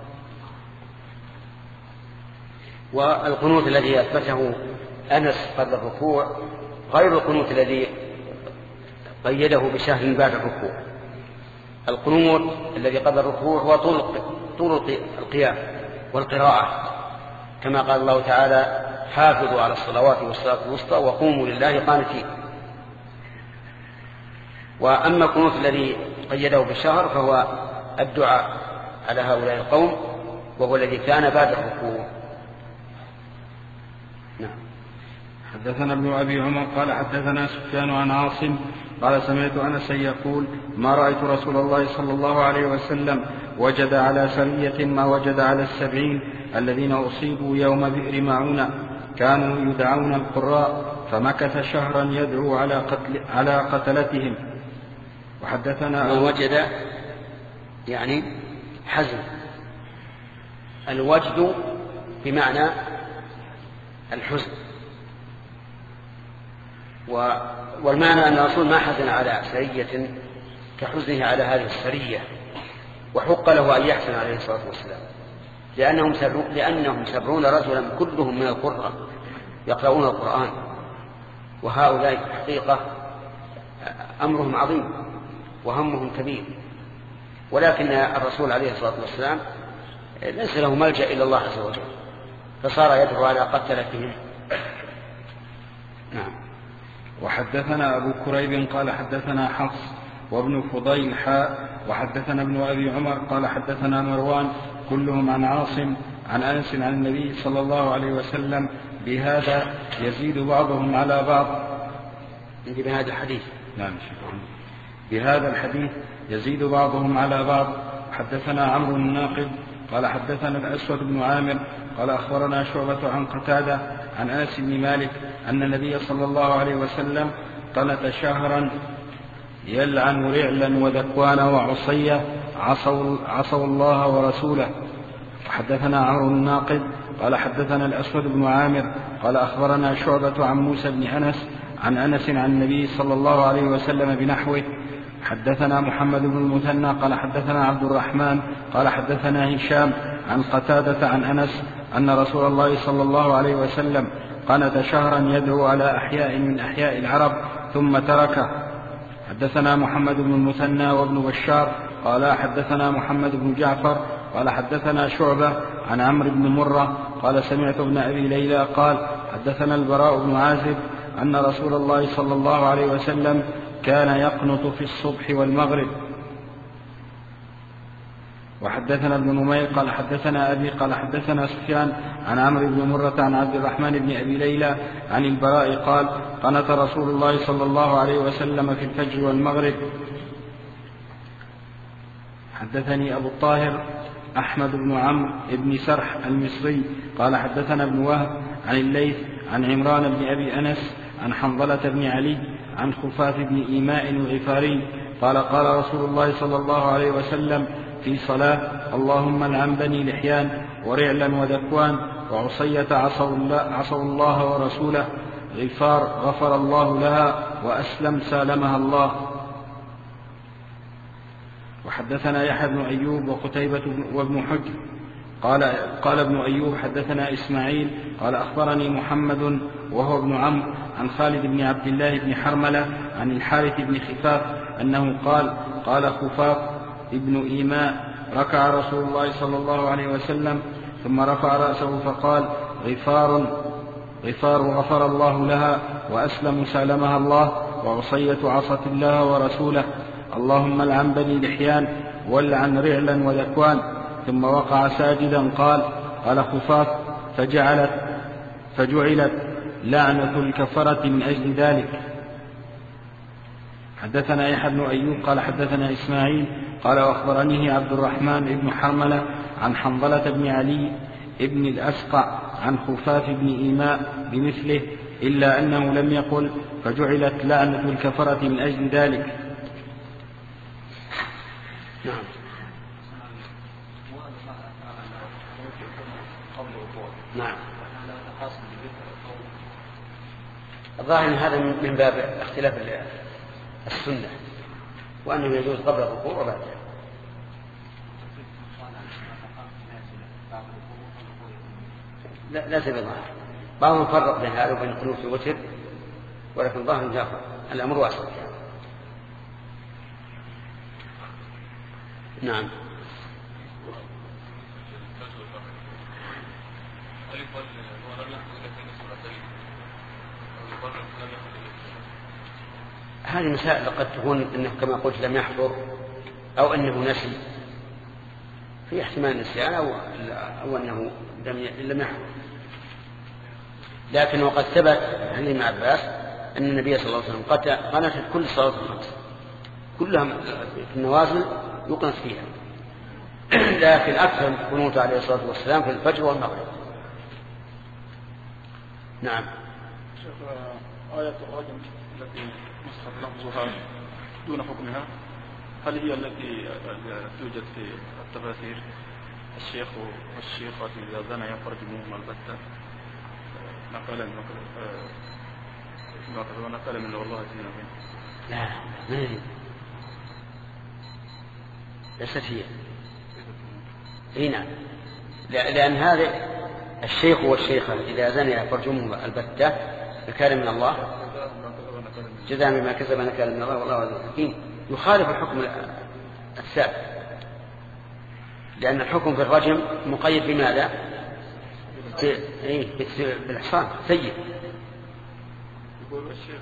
والقنوت الذي أثبته أنس قبل الركوع غير القنوت الذي قيده بشهر بعد الركوع. القنوت الذي قبل الركوع هو طول القيام والقراءة كما قال الله تعالى حافظوا على الصلوات والصلاة الوسطى وقوموا لله قانتين. وأما القنوت الذي قيده بالشهر فهو الدعاء على هؤلاء القوم وهو الذي كان بعد الركوع. نعم. حدثنا ابن أبي عمر قال حدثنا سفيان عن عاصم قال سمعت أنسا يقول ما رأيت رسول الله صلى الله عليه وسلم وجد على سرية ما وجد على 70 الذين أصيبوا يوم بئر معونة كانوا يدعون القراء فمكث شهرا يدعو على قتلتهم. وحدثنا وجد يعني حزن، الوجد بمعنى الحزن، والمعنى أن الرسول ما حزن على سرية كحزنه على هذه السرية، وحق له أن يحزن عليه الصلاة والسلام لأنهم 70 رجلا كلهم من القراء يقرؤون القرآن، وهؤلاء حقيقة أمرهم عظيم وهمهم كبير، ولكن الرسول عليه الصلاة والسلام ليس له ملجأ إلى الله عز وجل فصار يدعو على قتلتهم. نعم. وحدثنا أبو كريب قال حدثنا حفص وابن فضيل وحدثنا ابن أبي عمر قال حدثنا مروان كلهم عن عاصم عن أنس عن النبي صلى الله عليه وسلم بهذا يزيد بعضهم على بعض. بهذا الحديث نعم بهذا الحديث يزيد بعضهم على بعض. حدثنا عمرو الناقد قال حدثنا الأسود بن عامر قال أخبرنا شعبة عن قتادة عن أنس بن مالك أن النبي صلى الله عليه وسلم قنت شهرا يلعن رعلا وذكوان وعصية عصوا الله ورسوله. وحدثنا عمرو الناقد قال حدثنا الأسود بن عامر قال أخبرنا شعبة عن موسى بن أنس عن أنس عن النبي صلى الله عليه وسلم بنحوه. حدثنا محمد بن المثنى قال حدثنا عبد الرحمن قال حدثنا هشام عن قتادة عن أنس أن رسول الله صلى الله عليه وسلم قنت شهرا يدعو على أحياء من أحياء العرب ثم تركه. حدثنا محمد بن المثنى وابن بشار قال حدثنا محمد بن جعفر قال حدثنا شعبة عن عمرو بن مرة قال سمعت ابن أبي ليلى قال حدثنا البراء بن عازب أن رسول الله صلى الله عليه وسلم كان يقنط في الصبح والمغرب. وحدثنا ابن نمير قال حدثنا أبي قال حدثنا سفيان عن عمرو بن مرة عن عبد الرحمن بن أبي ليلى عن البراء قال قنت رسول الله صلى الله عليه وسلم في الفجر والمغرب. حدثني أبو الطاهر أحمد بن عمرو بن سرح المصري قال حدثنا ابن وهب عن الليث عن عمران بن أبي أنس عن حنظلة بن علي عن خفاف بن إيماء الغفاري قال قال رسول الله صلى الله عليه وسلم في صلاة اللهم لعن بني لحيان ورعلا وذكوان وعصية عصوا الله ورسوله غفار غفر الله لها وأسلم سالمها الله. وحدثنا يحيى بن أيوب وقتيبة وابن حجر قال ابن أيوب حدثنا إسماعيل قال أخبرني محمد وهو ابن عمرو عن خالد بن عبد الله بن حرملة عن الحارث بن خفاف أنه قال خفاف ابن إيماء ركع رسول الله صلى الله عليه وسلم ثم رفع رأسه فقال غفار غفر الله لها، وأسلم سالمها الله، وعصية عصت الله ورسوله، اللهم العن بني لحيان والعن رعلا وذكوان. ثم وقع ساجدا قال خفاف فجعلت لعنة الكفرة من أجل ذلك. حدثنا يحيى بن أيوب قال حدثنا إسماعيل قال وأخبرنيه عبد الرحمن بن حرملة عن حنظلة بن علي ابن الأسقع عن خفاف بن إيماء بمثله، إلا أنه لم يقل فجعلت لعنة الكفرة من أجل ذلك. نعم. نعم. الظاهر أن هذا من باب اختلاف السنة، وأنه يجوز قبل الركوع وبعده. لا سبب ظاهر، بعضهم فرق بين هذا وبين القنوت في الوتر، ولكن ظاهر جافر الأمر واسع. نعم. هذه مسائل قد تكون انه كما قلت لم يحضر او انه نسي، في احتمال نسيان او انه لم يحضر. لكن وقد ثبت عن ابن عباس ان النبي صلى الله عليه وسلم قنت كل صلاه الخمس كلها في النوازل يقنت فيها، لكن اكثر من القنوت عليه الصلاه والسلام في الفجر والمغرب. نعم. شيخ، آية الرجم التي نسخت لفظها دون حكمها، هل هي التي توجد في التفاسير الشيخ والشيخة إذا زنى يفرجمهما البتة نقل من والله زينة بين؟ لا ما هي، ليست هي. هنا لأن هذا الشيخ والشيخة إذا زنى يفرجمهما البتة نكال من الله، جزاء بما كسب نكال من الله والله عز وجل، يخالف الحكم السابق، لأن الحكم في الرجم مقيد بماذا؟ بالإحصان سيء. يقول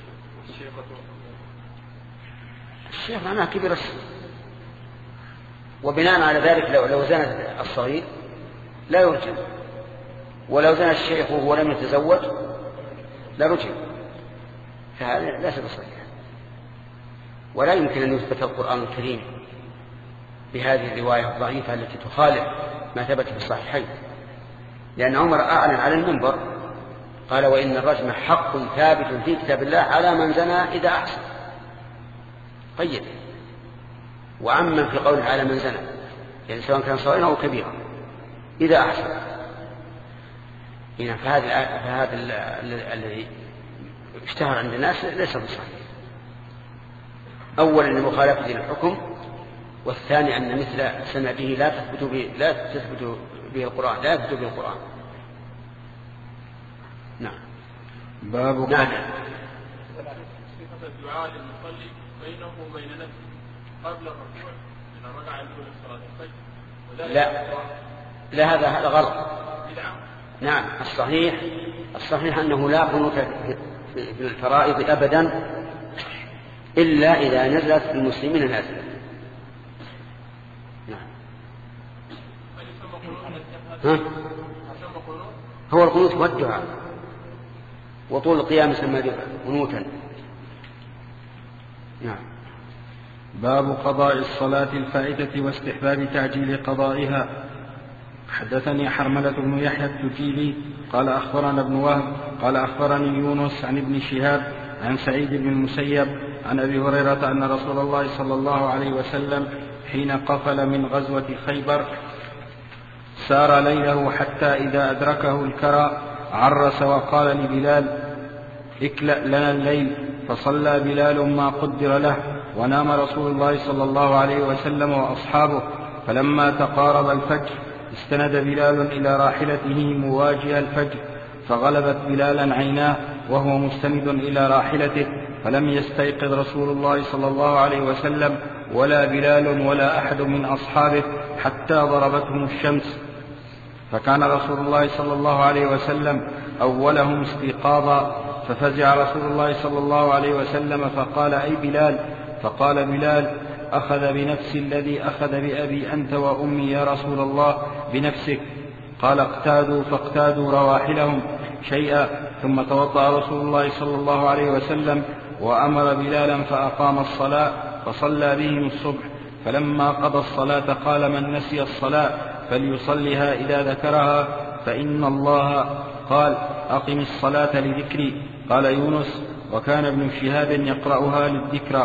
الشيخ معناه كبير السن، وبناء على ذلك لو زنى الصغير لا يرجم، ولو زنى الشيخ وهو لم يتزوج لا رجم، فهذا ليس بصحيح. ولا يمكن أن يثبت القرآن الكريم بهذه الرواية الضعيفة التي تخالف ما ثبت في الصحيحين، لأن عمر أعلن على المنبر قال وإن الرجم حق ثابت في كتاب الله على من زنى إذا أحسن، قيد، وعمم في قوله على من زنى، يعني سواء كان صغيرا أو كبيرا إذا أحسن. فهذا الذي اشتهر عند الناس ليس بصحيح. أولا المخالفة للحكم، والثاني أن مثل سمع به لا تثبت به القرآن، لا يثبت به القرآن. نعم. باب نعم. صفة الدعاء للمصلي بينه وبين نفسه قبل الركوع إذا ركع الأولى في صلاة الفجر. لا هذا غلط. نعم. الصحيح أنه لا قنوت في الفرائض أبدا إلا إذا نزلت المسلمين نازلة. نعم. هو القنوت والدعاء، وطول القيام يسمى قنوتا. نعم. باب قضاء الصلاة الفائتة واستحباب تعجيل قضائها. حدثني حرملة بن يحيى التجيبي قال أخبرنا ابن وهب قال أخبرني يونس عن ابن شهاب عن سعيد بن المسيب عن أبي هريرة أن رسول الله صلى الله عليه وسلم حين قفل من غزوة خيبر سار ليله حتى إذا أدركه الكرى عرس وقال لبلال اكلأ لنا الليل، فصلى بلال ما قدر له ونام رسول الله صلى الله عليه وسلم وأصحابه، فلما تقارب الفجر استند بلال إلى راحلته مواجه الفجر، فغلبت بلالا عيناه وهو مستند إلى راحلته، فلم يستيقظ رسول الله صلى الله عليه وسلم ولا بلال ولا أحد من أصحابه حتى ضربتهم الشمس. فكان رسول الله صلى الله عليه وسلم أولهم استيقاظا، ففزع رسول الله صلى الله عليه وسلم فقال: أي بلال؟ فقال بلال: أخذ بنفسي الذي أخذ بأبي أنت وأمي يا رسول الله بنفسك. قال: اقتادوا، فاقتادوا رواحلهم شيئا، ثم توضأ رسول الله صلى الله عليه وسلم وأمر بلالا فأقام الصلاة فصلى بهم الصبح. فلما قضى الصلاة قال: من نسي الصلاة فليصلها إذا ذكرها، فإن الله قال: أقم الصلاة لذكري. قال يونس: وكان ابن شهاب يقرأها للذكرى.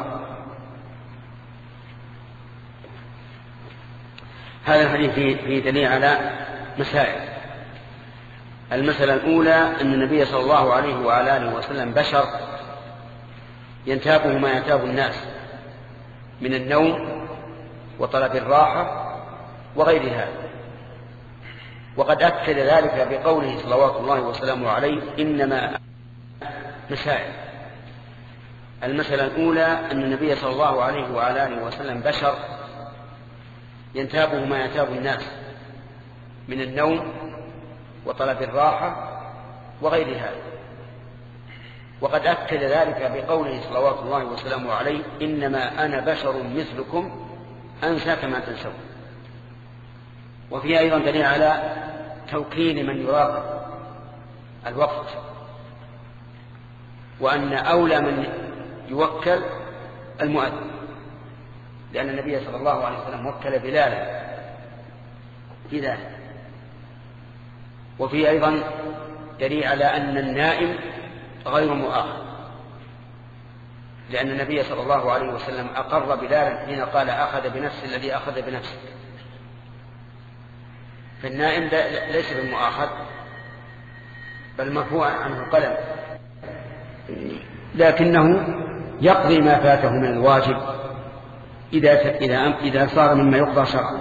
هذا الحديث فيه دليل على مسائل. المسألة الأولى أن النبي صلى الله عليه وعلى آله وسلم بشر ينتابه ما ينتاب الناس من النوم وطلب الراحة وغير هذا، وقد أكد ذلك بقوله صلوات الله وسلامه عليه: إنما مسائل. المسألة الأولى أن النبي صلى الله عليه وعلى آله وسلم بشر ينتابه ما ينتاب الناس من النوم وطلب الراحة وغير هذا، وقد أكد ذلك بقوله صلوات الله وسلامه عليه: إنما أنا بشر مثلكم أنسى كما تنسون. وفيه أيضا دليل على توكيل من يراقب الوقت، وأن أولى من يوكل المؤذن، لأن النبي صلى الله عليه وسلم وكل بلالا في ذلك. وفيه أيضا دليل على أن النائم غير مؤاخذ، لأن النبي صلى الله عليه وسلم أقر بلالا حين قال: أخذ بنفس الذي أخذ بنفسه. فالنائم ليس بالمؤاخذ، بل مرفوع عنه القلم، لكنه يقضي ما فاته من الواجب إذا صار مما يقضى شرعا.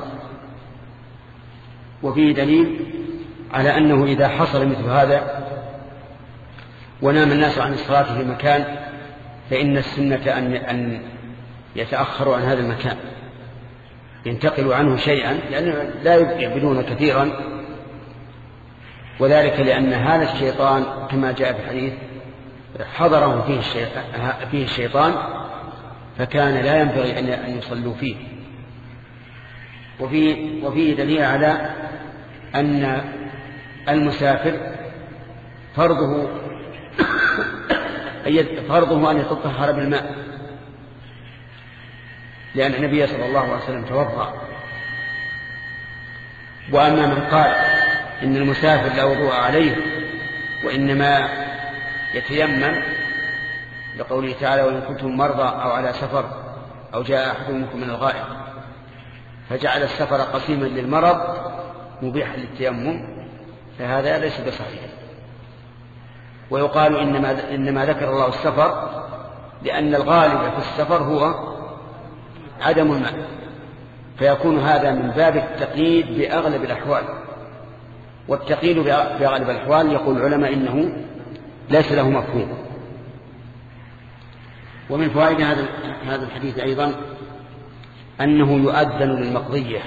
وفيه دليل على أنه إذا حصل مثل هذا ونام الناس عن الصلاة في مكان، فإن السنة أن يتأخروا عن هذا المكان، ينتقلوا عنه شيئا، لأنه لا يعبدون كثيرا، وذلك لأن هذا الشيطان كما جاء في الحديث حضره فيه الشيطان، فكان لا ينبغي أن يصلوا فيه. وفيه دليل على أن المسافر فرضه أن يتطهر بالماء، لأن النبي صلى الله عليه وسلم توضأ. وأما من قال إن المسافر لا وضوء عليه وإنما يتيمم، لقوله تعالى: وإن كنتم مرضى أو على سفر أو جاء أحد منكم من الغائط، فجعل السفر قسيما للمرض مبيحا للتيمم، فهذا ليس بصحيح. ويقال إنما ذكر الله السفر لأن الغالب في السفر هو عدم الماء، فيكون هذا من باب التقييد بأغلب الأحوال. والتقييد بأغلب الأحوال يقول العلماء إنه ليس له مفهوم. ومن فوائد هذا الحديث أيضا أنه يؤذن للمقضية،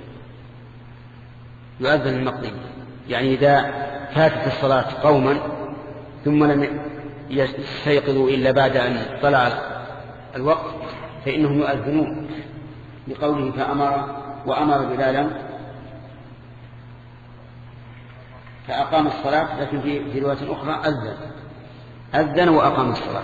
يعني إذا فاتت الصلاة قوما ثم لم يستيقظوا إلا بعد أن طلع الوقت، فإنهم يؤذنون، لقوله وأمر بلالا فأقام الصلاة. لكن في رواية أخرى أذن وأقام الصلاة.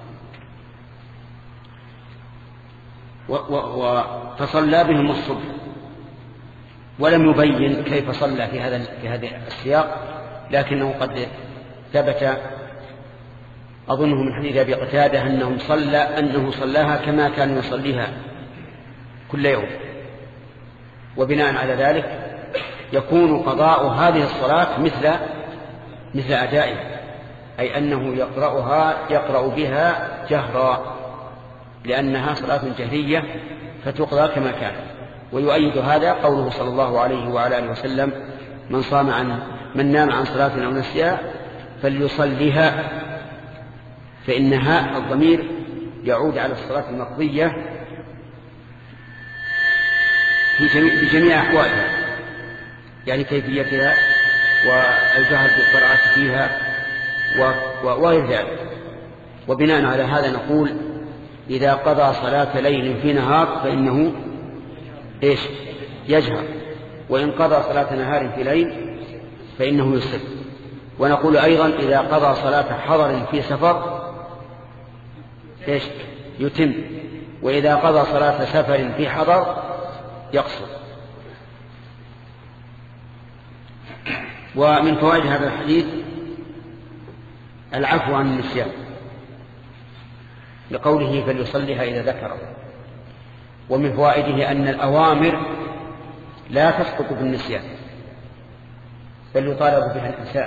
فصلى بهم الصبح، ولم يبين كيف صلى في هذا السياق، لكنه قد ثبت أظنه من حديث أبي قتادة أنه صلاها كما كان يصليها كل يوم. وبناء على ذلك يكون قضاء هذه الصلاة مثل أدائها، أي أنه يقرأ بها جهرا، لأنها صلاة جهرية فتقضى كما كان. ويؤيد هذا قوله صلى الله عليه وعلى آله وسلم: من نام عن صلاة أو نسيها فليصليها، فإنها الضمير يعود على الصلاة المقضية في جميع أحوالها، يعني كيفيتها والجهر بالقراءة فيها وغير ذلك. وبناء على هذا نقول: إذا قضى صلاة ليل في نهار فإنه يجهر، وإن قضى صلاة نهار في ليل فإنه يسر. ونقول أيضا: إذا قضى صلاة حضر في سفر يتم، وإذا قضى صلاة سفر في حضر يقصر. ومن فوائد هذا الحديث العفو عن النسيان، لقوله: فليصليها إذا ذكره. ومن فوائده أن الأوامر لا تسقط بالنسيان بل يطالب بها الإنسان،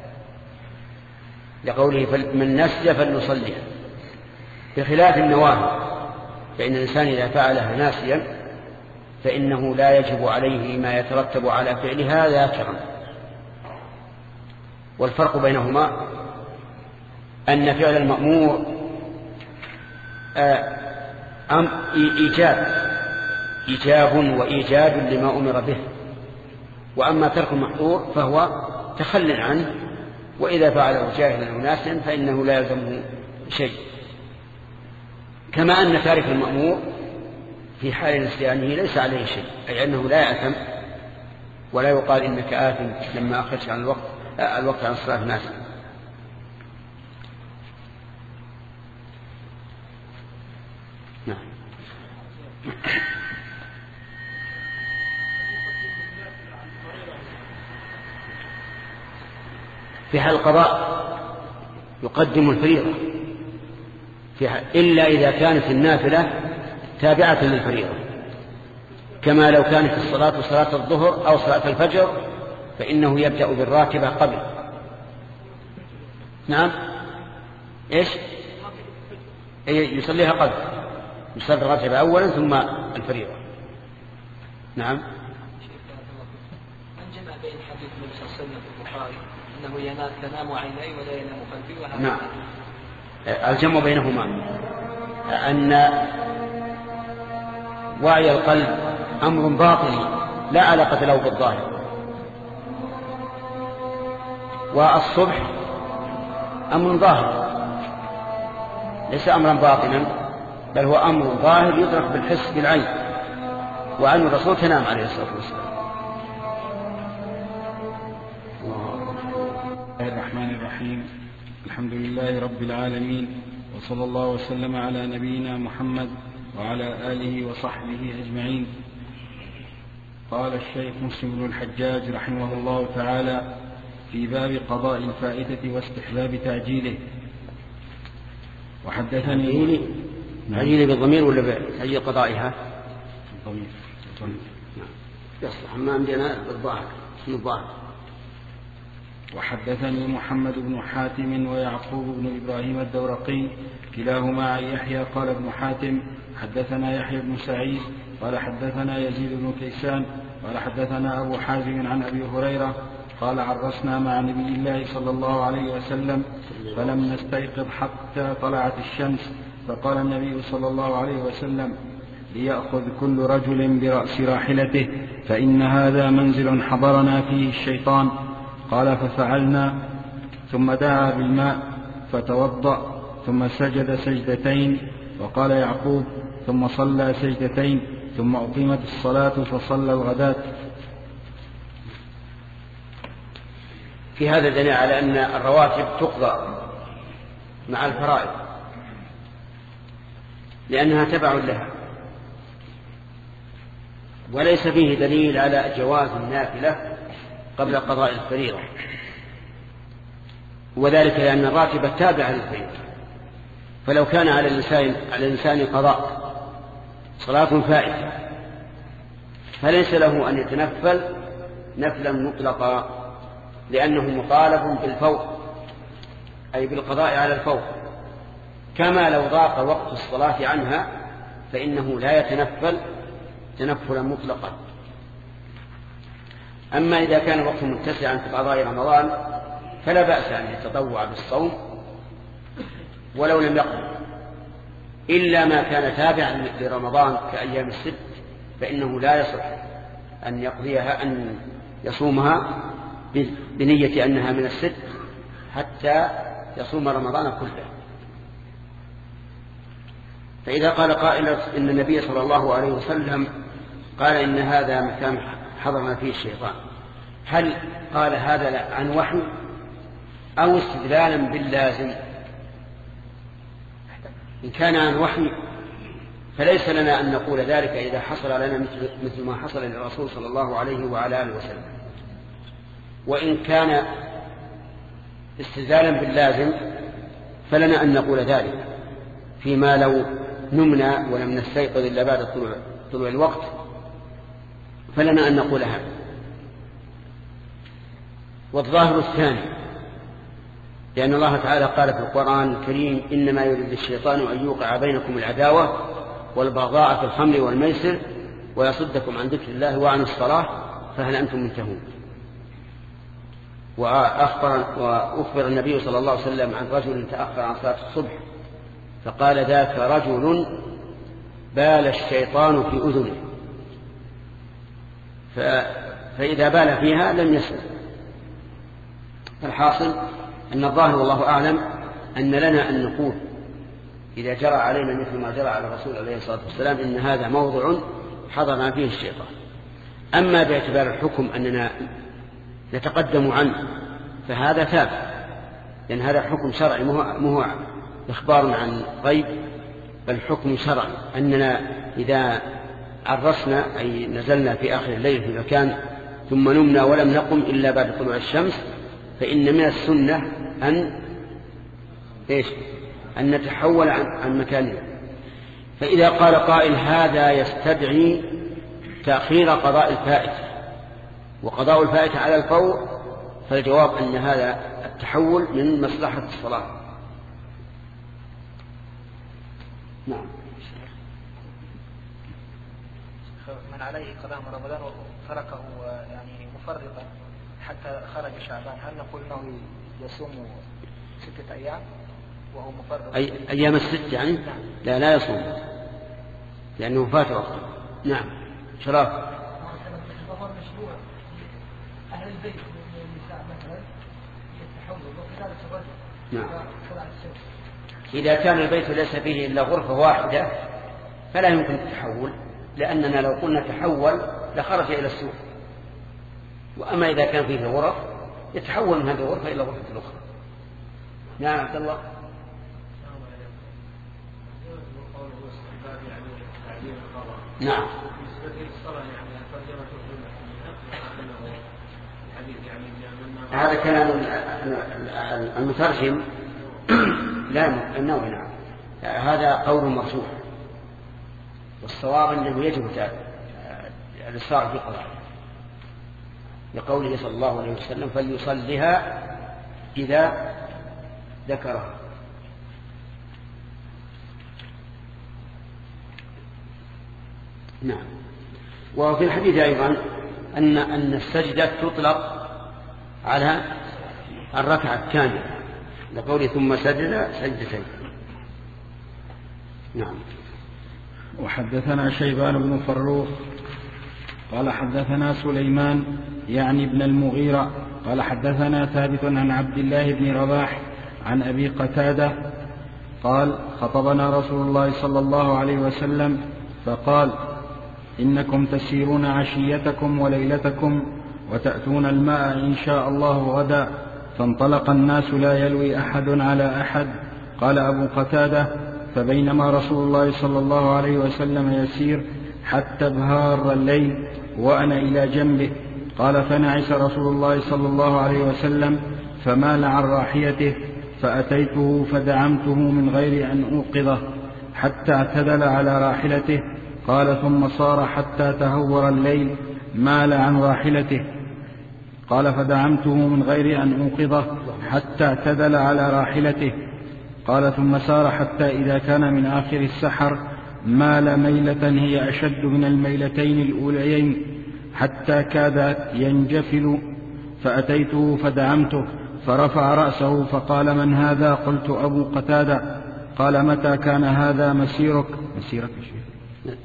لقوله: من نسي فليصليها، بخلاف النواهي، فإن الإنسان إذا فعلها ناسيا فإنه لا يجب عليه ما يترتب على فعلها ذاكرا. والفرق بينهما أن فعل المأمور إيجاب وإيجاد لما أمر به، وأما ترك المحظور فهو تخل عنه، وإذا فعله جاهلا أو ناسيا فإنه لا يلزمه شيء. كما أن تارك المأمور في حال نسيانه ليس عليه شيء، أي أنه لا يأثم ولا يقال إنك آثم لما أخرج عن الوقت عن الصلاة ناسيا. نعم. في حال القضاء يقدم الفريضة إلا إذا كانت النافلة تابعة للفريضة، كما لو كانت الصلاة صلاة الظهر أو صلاة الفجر فإنه يبدأ بالراتبة قبل. نعم. يصليها قبل، يصلي الراتبة أولا ثم الفريضة. نعم. من جمع بين حديث النبي صلى الله عليه وسلم في البخاري أنه تنام عيني ولا ينام قلبي، نعم. الجمع بينهما أن وعي القلب أمر باطني لا علاقة له بالظاهر، والصبح أمر ظاهر ليس أمرا باطنا، بل هو أمر ظاهر يدرك بالحس بالعين، وعن الرسول تنام عليه الصلاة والسلام. بسم الله الرحمن الرحيم. الحمد لله رب العالمين، وصلى الله وسلم على نبينا محمد وعلى آله وصحبه أجمعين. قال الشيخ مسلم بن الحجاج رحمه الله تعالى في باب قضاء الفائتة واستحباب تعجيله. وحدثني تعجيله بالضمير ولا بتعجيل قضائها؟ بالضمير. يصلح، ما عندنا بالظاهر اسم الظاهر. وحدثني محمد بن حاتم ويعقوب بن إبراهيم الدورقي كلاهما عن يحيى قال ابن حاتم: حدثنا يحيى بن سعيد قال حدثنا يزيد بن كيسان قال حدثنا أبو حازم عن أبي هريرة قال: عرسنا مع نبي الله صلى الله عليه وسلم فلم نستيقظ حتى طلعت الشمس، فقال النبي صلى الله عليه وسلم: ليأخذ كل رجل برأس راحلته، فإن هذا منزل حضرنا فيه الشيطان. قال: ففعلنا، ثم دعا بالماء فتوضأ، ثم سجد سجدتين. وقال يعقوب: ثم صلى سجدتين، ثم أقيمت الصلاة فصلى الغداة. في هذا دليل على أن الرواتب تقضى مع الفرائض لأنها تبع لها، وليس فيه دليل على جواز النافلة قبل قضاء الفريضة، وذلك لأن الراتبة تابعة للفريضة. فلو كان على الإنسان قضاء صلاة فائتة فليس له أن يتنفل نفلا مطلقا، لأنه مطالب بالفور، أي بالقضاء على الفور، كما لو ضاق وقت الصلاة عنها فإنه لا يتنفل تنفلا مطلقا. أما إذا كان الوقت متسعا في قضاء رمضان فلا بأس أن يتطوع بالصوم ولو لم يقضي، إلا ما كان تابعا لرمضان كأيام الست فإنه لا يصح أن يقضيها أن يصومها بنية أنها من الست حتى يصوم رمضان كله. فإذا قال قائل إن النبي صلى الله عليه وسلم قال إن هذا مكان حضرنا فيه الشيطان، هل قال هذا عن وحي أو استدلالا باللازم؟ إن كان عن وحي فليس لنا أن نقول ذلك إذا حصل لنا مثل ما حصل للرسول صلى الله عليه وعلى آله وسلم. وإن كان استدلالا باللازم فلنا أن نقول ذلك فيما لو نمنا ولم نستيقظ إلا بعد طلوع الوقت فلنا أن نقول هذا. والظاهر الثاني لأن الله تعالى قال في القرآن الكريم إنما يريد الشيطان أن يوقع بينكم العداوة والبغضاء في الخمر والميسر ويصدكم عن ذكر الله وعن الصلاة فهل أنتم منتهون. وأخبر النبي صلى الله عليه وسلم عن رجل تأخر عن صلاة الصبح فقال ذاك رجل بال الشيطان في أذنه، فإذا بال فيها لم يسلم. الحاصل أن الظاهر والله أعلم أن لنا أن نقول إذا جرى علينا مثل ما جرى على الرسول عليه الصلاة والسلام إن هذا موضع حضرنا فيه الشيطان. أما باعتبار الحكم أننا نتقدم عنه فهذا ثابت، لأن هذا حكم شرعي مو إخبار عن غيب، بل حكم شرعي أننا إذا عرسنا أي نزلنا في آخر الليل في مكان ثم نمنا ولم نقم إلا بعد طلوع الشمس فإن من السنة أن نتحول عن مكاننا. فإذا قال قائل هذا يستدعي تأخير قضاء الفائت وقضاء الفائت على الفور، فالجواب أن هذا التحول من مصلحة الصلاة. نعم. من عليه قضاء رمضان وتركه يعني مفرطا حتى خرج شعبان، هل نقول انه يصوم 6 أيام وهو مفرط؟ أيام الست يعني؟ لا يصوم لأنه فات وقته. نعم. شراف. أهل البيت من النساء مثلا يتحول وكذلك الرجل. نعم. إذا كان البيت ليس فيه إلا غرفة واحدة فلا يمكن التحول، لأننا لو قلنا تحول لخرج إلى السوق. وأما إذا كان فيه غرف يتحول من هذه الغرفة إلى غرفة الأخرى. نعم عبد الله. نعم. هذا كلام المترجم لا النووي. نعم هذا قول مرجوح، والصواب أنه يجب الإصرار في قضاء لقوله صلى الله عليه وسلم فليصلها إذا ذكرها. نعم. وفي الحديث أيضا أن السجدة تطلق على الركعة الثانية لقوله ثم سجد سجدتين. نعم. وحدثنا شيبان بن فروخ قال حدثنا سليمان يعني ابن المغيرة قال حدثنا ثابت عن عبد الله بن رباح عن أبي قتادة قال خطبنا رسول الله صلى الله عليه وسلم فقال إنكم تسيرون عشيتكم وليلتكم وتأتون الماء إن شاء الله غدا، فانطلق الناس لا يلوي أحد على أحد. قال أبو قتادة فبينما رسول الله صلى الله عليه وسلم يسير حتى ابهار الليل وأنا إلى جنبه. قال فنعس رسول الله صلى الله عليه وسلم فمال عن راحيته فأتيته فدعمته من غير أن أوقظه حتى اعتدل على راحلته. قال ثم صار حتى تهور الليل مال عن راحلته. قال فدعمته من غير أن أوقظه حتى اعتدل على راحلته. قال ثم سار حتى إذا كان من آخر السحر مال ميلة هي أشد من الميلتين الأوليين حتى كاد ينجفل، فأتيته فدعمته فرفع رأسه فقال من هذا؟ قلت أبو قتادة. قال متى كان هذا مسيرك؟ مسيرك يا شيخ؟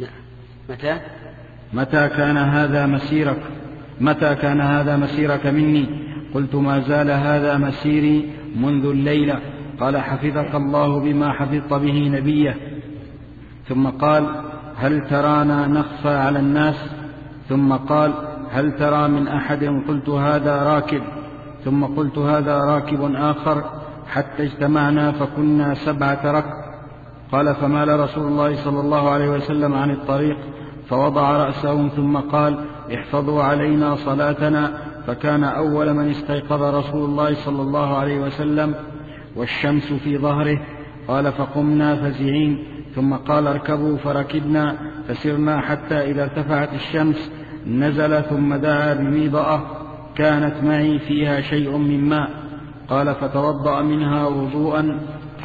متى كان هذا مسيرك؟ متى كان هذا مسيرك مني؟ قلت ما زال هذا مسيري منذ الليلة. قال حفظك الله بما حفظت به نبيه. ثم قال هل ترانا نخفى على الناس؟ ثم قال هل ترى من أحد؟ قلت هذا راكب. ثم قلت هذا راكب آخر، حتى اجتمعنا فكنا 7 ركب. قال فمال رسول الله صلى الله عليه وسلم عن الطريق فوضع رأسه ثم قال احفظوا علينا صلاتنا. فكان أول من استيقظ رسول الله صلى الله عليه وسلم والشمس في ظهره. قال فقمنا فزعين، ثم قال اركبوا فركبنا فسرنا حتى إذا ارتفعت الشمس نزل، ثم دعا بميضأة كانت معي فيها شيء من ماء. قال فتوضأ منها وضوءا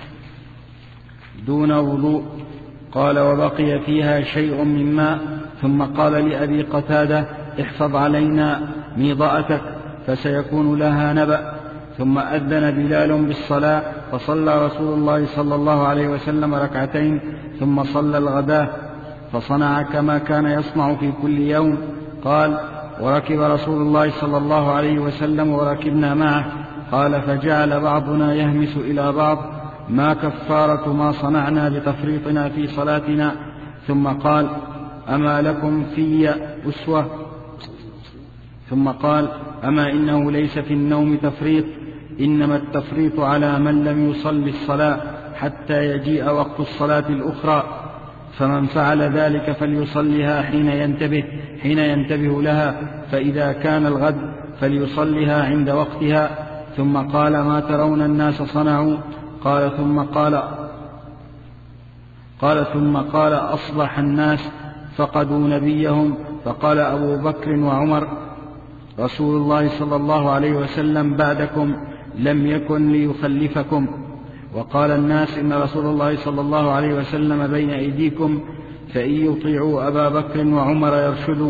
دون وضوء. قال وبقي فيها شيء من ماء. ثم قال لأبي قتادة احفظ علينا ميضأتك فسيكون لها نبأ. ثم أذن بلال بالصلاة فصلى رسول الله صلى الله عليه وسلم 2 ركعتين ثم صلى الغداء فصنع كما كان يصنع في كل يوم. قال وركب رسول الله صلى الله عليه وسلم وركبنا معه. قال فجعل بعضنا يهمس إلى بعض ما كفارة ما صنعنا بتفريطنا في صلاتنا. ثم قال أما لكم في أسوة؟ ثم قال أما إنه ليس في النوم تفريط، إنما التفريط على من لم يصلي الصلاة حتى يجيء وقت الصلاة الأخرى، فمن فعل ذلك فليصليها حين ينتبه لها، فإذا كان الغد فليصليها عند وقتها. ثم قال ما ترون الناس صنعوا؟ ثم قال أصبح الناس فقدوا نبيهم. فقال أبو بكر وعمر رسول الله صلى الله عليه وسلم بعدكم لم يكن ليخلفكم. وقال الناس إن رسول الله صلى الله عليه وسلم بين أيديكم، فإن يطيعوا أبا بكر وعمر يرشدوا.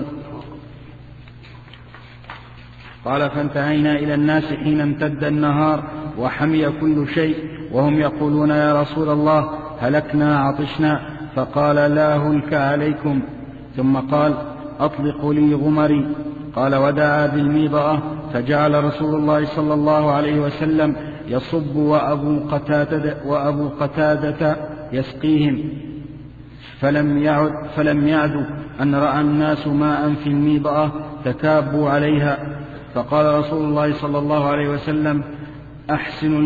قال فانتهينا إلى الناس حين امتد النهار وحمي كل شيء وهم يقولون يا رسول الله هلكنا عطشنا. فقال لا هلك عليكم. ثم قال أطلقوا لي غمري. قال ودعا بالميضأة فجعل رسول الله صلى الله عليه وسلم يصب وأبو قتادة يسقيهم. فلم يعد أن رأى الناس ماء في الميضأة تكابوا عليها. فقال رسول الله صلى الله عليه وسلم أحسنوا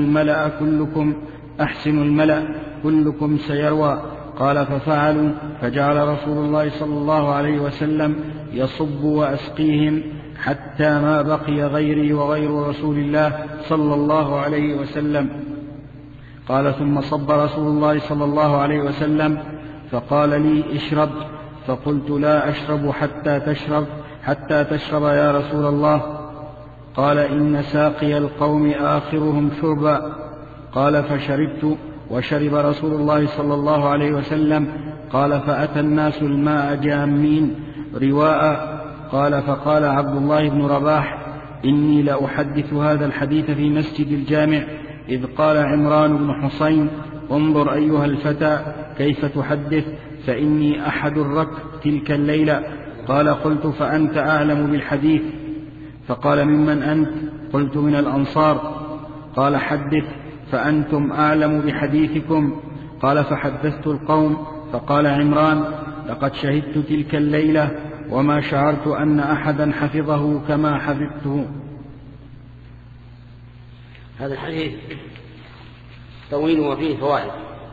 الملأ كلكم سيروى. قال ففعلوا، فجعل رسول الله صلى الله عليه وسلم يصب وأسقيهم حتى ما بقي غيري وغير رسول الله صلى الله عليه وسلم. قال ثم صب رسول الله صلى الله عليه وسلم فقال لي اشرب. فقلت لا أشرب حتى تشرب يا رسول الله. قال إن ساقي القوم آخرهم شربا. قال فشربت وشرب رسول الله صلى الله عليه وسلم. قال فأتى الناس الماء جامين رواء. قال فقال عبد الله بن رباح إني لأحدث هذا الحديث في مسجد الجامع، إذ قال عمران بن حسين انظر أيها الفتى كيف تحدث، فإني أحد الركب تلك الليلة. قال قلت فأنت أعلم بالحديث. فقال ممن أنت؟ قلت من الأنصار. قال حدث فأنتم أعلم بحديثكم. قال فحدثت القوم. فقال عمران لقد شهدت تلك الليلة وما شعرت أن أحدا حفظه كما حفظته. هذا الحديث طويل وفيه فوائد،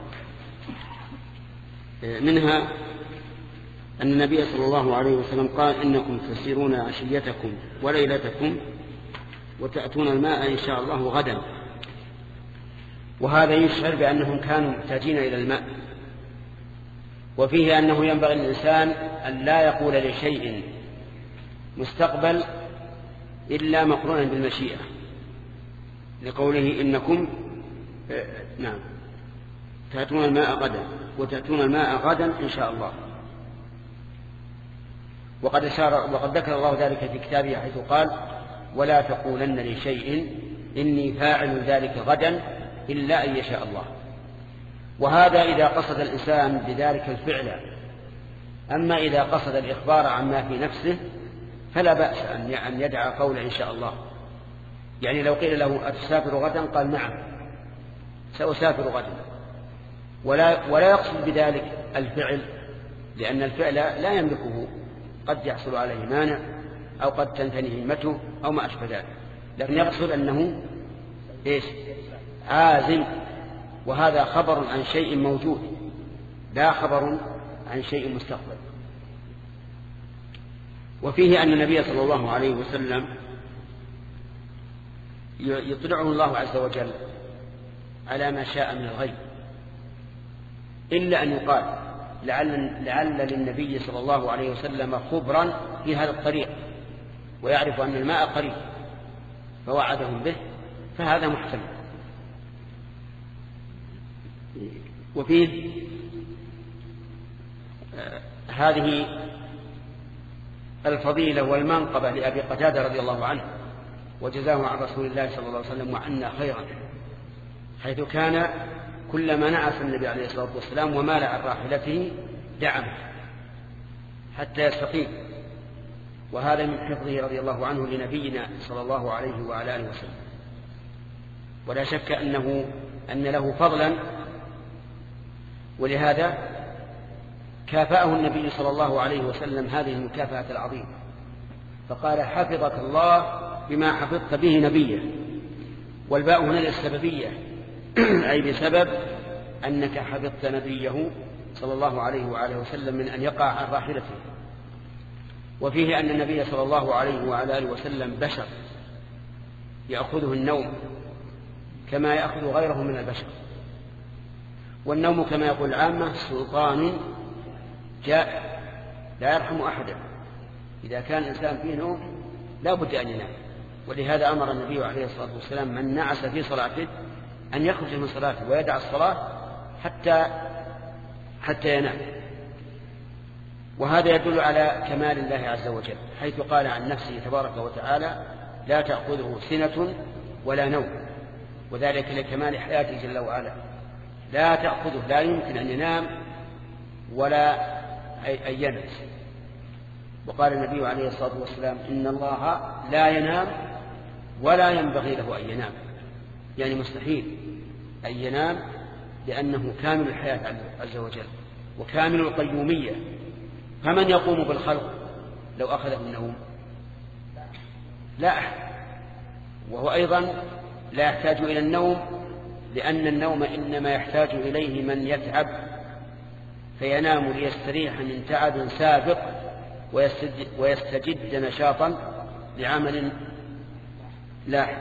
منها أن النبي صلى الله عليه وسلم قال إنكم تسيرون عشيتكم وليلتكم وتأتون الماء إن شاء الله غدا، وهذا يشعر بأنهم كانوا محتاجين إلى الماء. وفيه أنه ينبغي للإنسان أن لا يقول لشيء مستقبل إلا مقرونا بالمشيئة، لقوله إنكم نعم تأتون الماء غدا وتأتون الماء غدا إن شاء الله. وقد ذكر الله ذلك في كتابه حيث قال ولا تقولن لشيء إني فاعل ذلك غدا إلا أن يشاء الله. وهذا إذا قصد الإنسان بذلك الفعل. أما إذا قصد الإخبار عما في نفسه فلا بأس أن يدعى قول إن شاء الله. يعني لو قيل له أتسافر غدا قال نعم سأسافر غدا، ولا يقصد بذلك الفعل، لأن الفعل لا يملكه، قد يحصل عليه مانع أو قد تنتهي همته أو ما أشبه ذلك، لكن يقصد أنه عازم. وهذا خبر عن شيء موجود لا خبر عن شيء مستقبل. وفيه أن النبي صلى الله عليه وسلم يطلعه الله عز وجل على ما شاء من الغيب، إلا أن يقال لعل للنبي صلى الله عليه وسلم خبرا في هذا الطريق ويعرف أن الماء قريب فوعدهم به، فهذا محتمل. وفيه هذه الفضيلة والمنقبة لأبي قتادة رضي الله عنه وجزاه عن رسول الله صلى الله عليه وسلم وعنا خيرا، حيث كان كلما نعس النبي عليه الصلاة والسلام ومال عن راحلته دعمه حتى يستقيم، وهذا من حفظه رضي الله عنه لنبينا صلى الله عليه وعلى آله وسلم. ولا شك أن له فضلا، ولهذا كافأه النبي صلى الله عليه وسلم هذه المكافأة العظيمة، فقال حفظك الله بما حفظت به نبيه. والباء هنا للسببية أي بسبب أنك حفظت نبيه صلى الله عليه وآله وسلم من أن يقع عن راحلته. وفيه أن النبي صلى الله عليه وعلى آله وسلم بشر يأخذه النوم كما يأخذ غيره من البشر، والنوم كما يقول العامة سلطان جاء لا يرحم أحدا. إذا كان الإنسان فيه نوم لا بد أن ينام، ولهذا أمر النبي عليه الصلاة والسلام من نعس في صلاته أن يخرج من صلاته ويدع الصلاة حتى ينام. وهذا يدل على كمال الله عز وجل، حيث قال عن نفسه تبارك وتعالى لا تأخذه سنة ولا نوم، وذلك لكمال حياته جل وعلا. لا تأخذه، لا يمكن أن ينام ولا أن ينعس. وقال النبي عليه الصلاة والسلام إن الله لا ينام ولا ينبغي له أن ينام، يعني مستحيل أن ينام، لأنه كامل الحياة عز وجل وكامل القيومية. فمن يقوم بالخلق لو أخذه النوم؟ لا أحد. وهو أيضا لا يحتاج إلى النوم، لأن النوم إنما يحتاج إليه من يتعب فينام ليستريح من تعب سابق ويستجد نشاطا لعمل لاحق.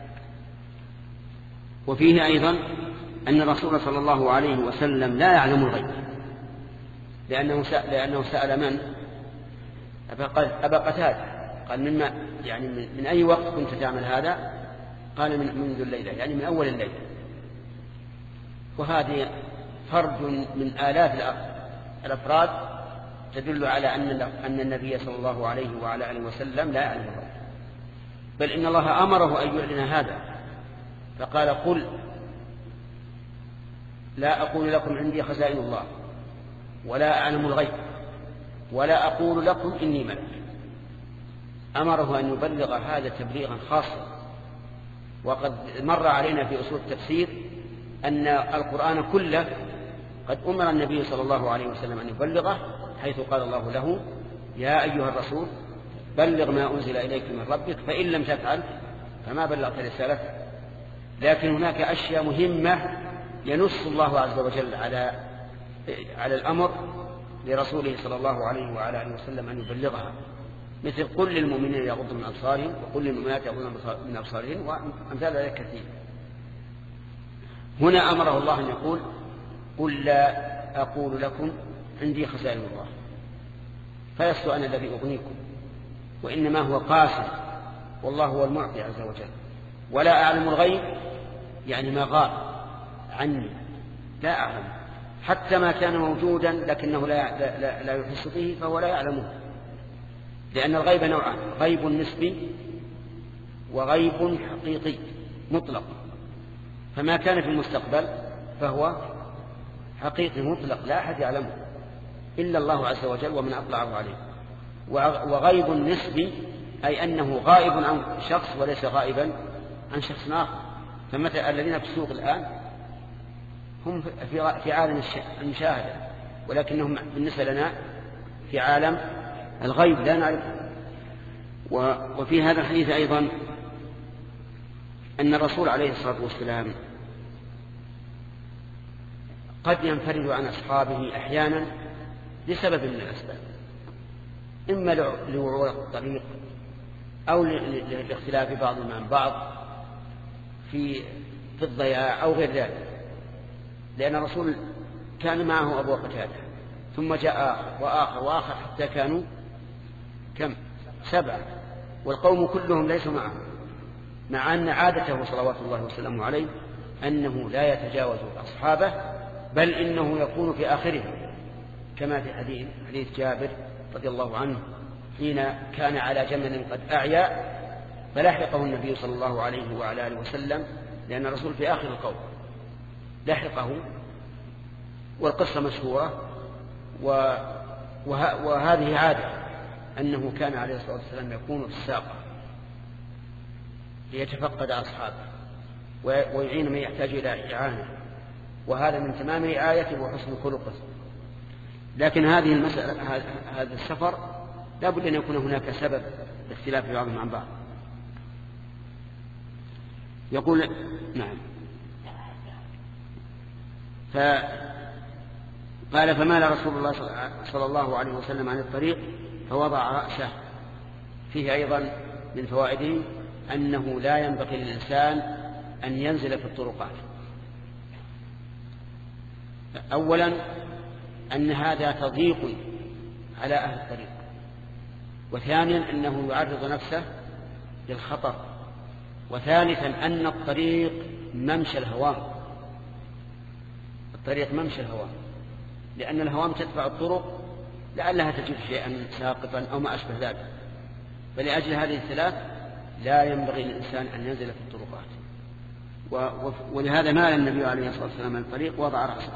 وفيه أيضا أن الرسول صلى الله عليه وسلم لا يعلم الغيب، لأنه سأل من؟ أبا قتادة، قال من أي وقت كنت تعمل هذا؟ قال منذ الليلة، يعني من أول الليل. وهذه فرد من آلاف الأفراد تدل على أن النبي صلى الله عليه وعلى آله وسلم لا يعلم الغيب، بل إن الله أمره أن يعلن هذا، فقال قل لا أقول لكم عندي خزائن الله ولا أعلم الغيب ولا أقول لكم إني ملك. أمره أن يبلغ هذا تبليغا خاصا. وقد مر علينا في أصول التفسير أن القرآن كله قد أمر النبي صلى الله عليه وسلم أن يبلغه، حيث قال الله له يا أيها الرسول بلغ ما أنزل إليك من ربك فإن لم تفعل فما بلغت رسالته. لكن هناك أشياء مهمة ينص الله عز وجل على الأمر لرسوله صلى الله عليه وعلى آله وسلم أن يبلغها، مثل قل للمؤمنين يغضوا من أبصارهم وقل للمؤمنات يغضن من أبصارهن وأمثال ذلك كثير. هنا أمره الله أن يقول قل لا أقول لكم عندي خزائن الله، فلست أنا الذي أغنيكم، وإنما هو قاسم، والله هو المعطي عز وجل. ولا أعلم الغيب يعني ما غاب عني، لا أعلم، حتى ما كان موجودا لكنه لا يحس به فهو لا يعلمه، لأن الغيب نوعان: غيب نسبي وغيب حقيقي مطلق. فما كان في المستقبل فهو حقيقي مطلق لا أحد يعلمه إلا الله عز وجل ومن أطلعه عليه. وغيب نسبي أي أنه غائب عن شخص وليس غائبا عن شخص آخر. فمثل الذين في السوق الآن هم في عالم المشاهدة، ولكنهم بالنسبة لنا في عالم الغيب لا نعرفه. وفي هذا الحديث أيضا أن الرسول عليه الصلاة والسلام قد ينفرد عن أصحابه أحيانا لسبب من الأسباب، إما لوعور الطريق أو لاختلاف بعضهم عن بعض في الضياع أو غير ذلك، لأن الرسول كان معه أبو قتادة ثم جاء وآخر حتى كانوا كم؟ 7، والقوم كلهم ليسوا معه، مع أن عادته صلوات الله وسلامه عليه أنه لا يتجاوز أصحابه، بل إنه يكون في آخرهم، كما في حديث جابر رضي الله عنه حين كان على جمل قد أعيا فلحقه النبي صلى الله عليه وعلى آله وسلم، لأن الرسول في آخر القوم لحقه، والقصة مشهورة. وهذه عادة أنه كان عليه الصلاة والسلام يكون في الساقة ليتفقد أصحابه ويعين من يحتاج إلى إعانة، وهذا من تمام رعايته وحسن خلقه. لكن هذه المسألة، هذا السفر لا بد أن يكون هناك سبب لاختلاف بعضهم عن بعض. يقول نعم. قال فمال رسول الله صلى الله عليه وسلم عن الطريق فوضع رأسه. فيه أيضا من فوائده أنه لا ينبغي للإنسان أن ينزل في الطرقات. أولا أن هذا تضييق على أهل الطريق، وثانيا أنه يعرض نفسه للخطر، وثالثا أن الطريق ممشى الهوام، الطريق ممشى الهوام، لأن الهوام تتبع الطرق لعلها تجد شيئا ساقطا أو ما أشبه ذلك. فلأجل هذه الثلاث لا ينبغي للإنسان أن ينزل في الطرقات. ولهذا مال النبي عليه الصلاة والسلام عن الطريق وضع رأسه.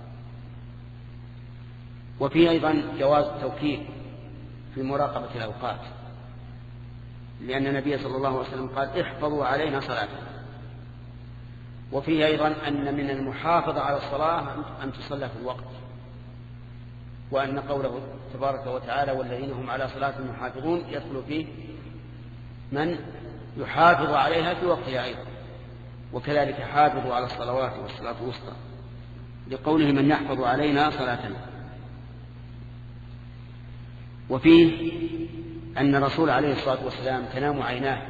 وفيه أيضا جواز التوكيل في مراقبة الأوقات، لأن النبي صلى الله عليه وسلم قال احفظوا علينا صلاتنا. وفيه أيضا أن من المحافظة على الصلاة أن تصلى في الوقت، وأن قوله تبارك وتعالى والذين هم على صلاتهم يحافظون يدخل فيه من يحافظ عليها في وقتها أيضا. وكذلك حافظوا على الصلوات والصلاة الوسطى، لقوله من يحفظ علينا صلاتنا. وفيه أن الرسول عليه الصلاة والسلام تنام عيناه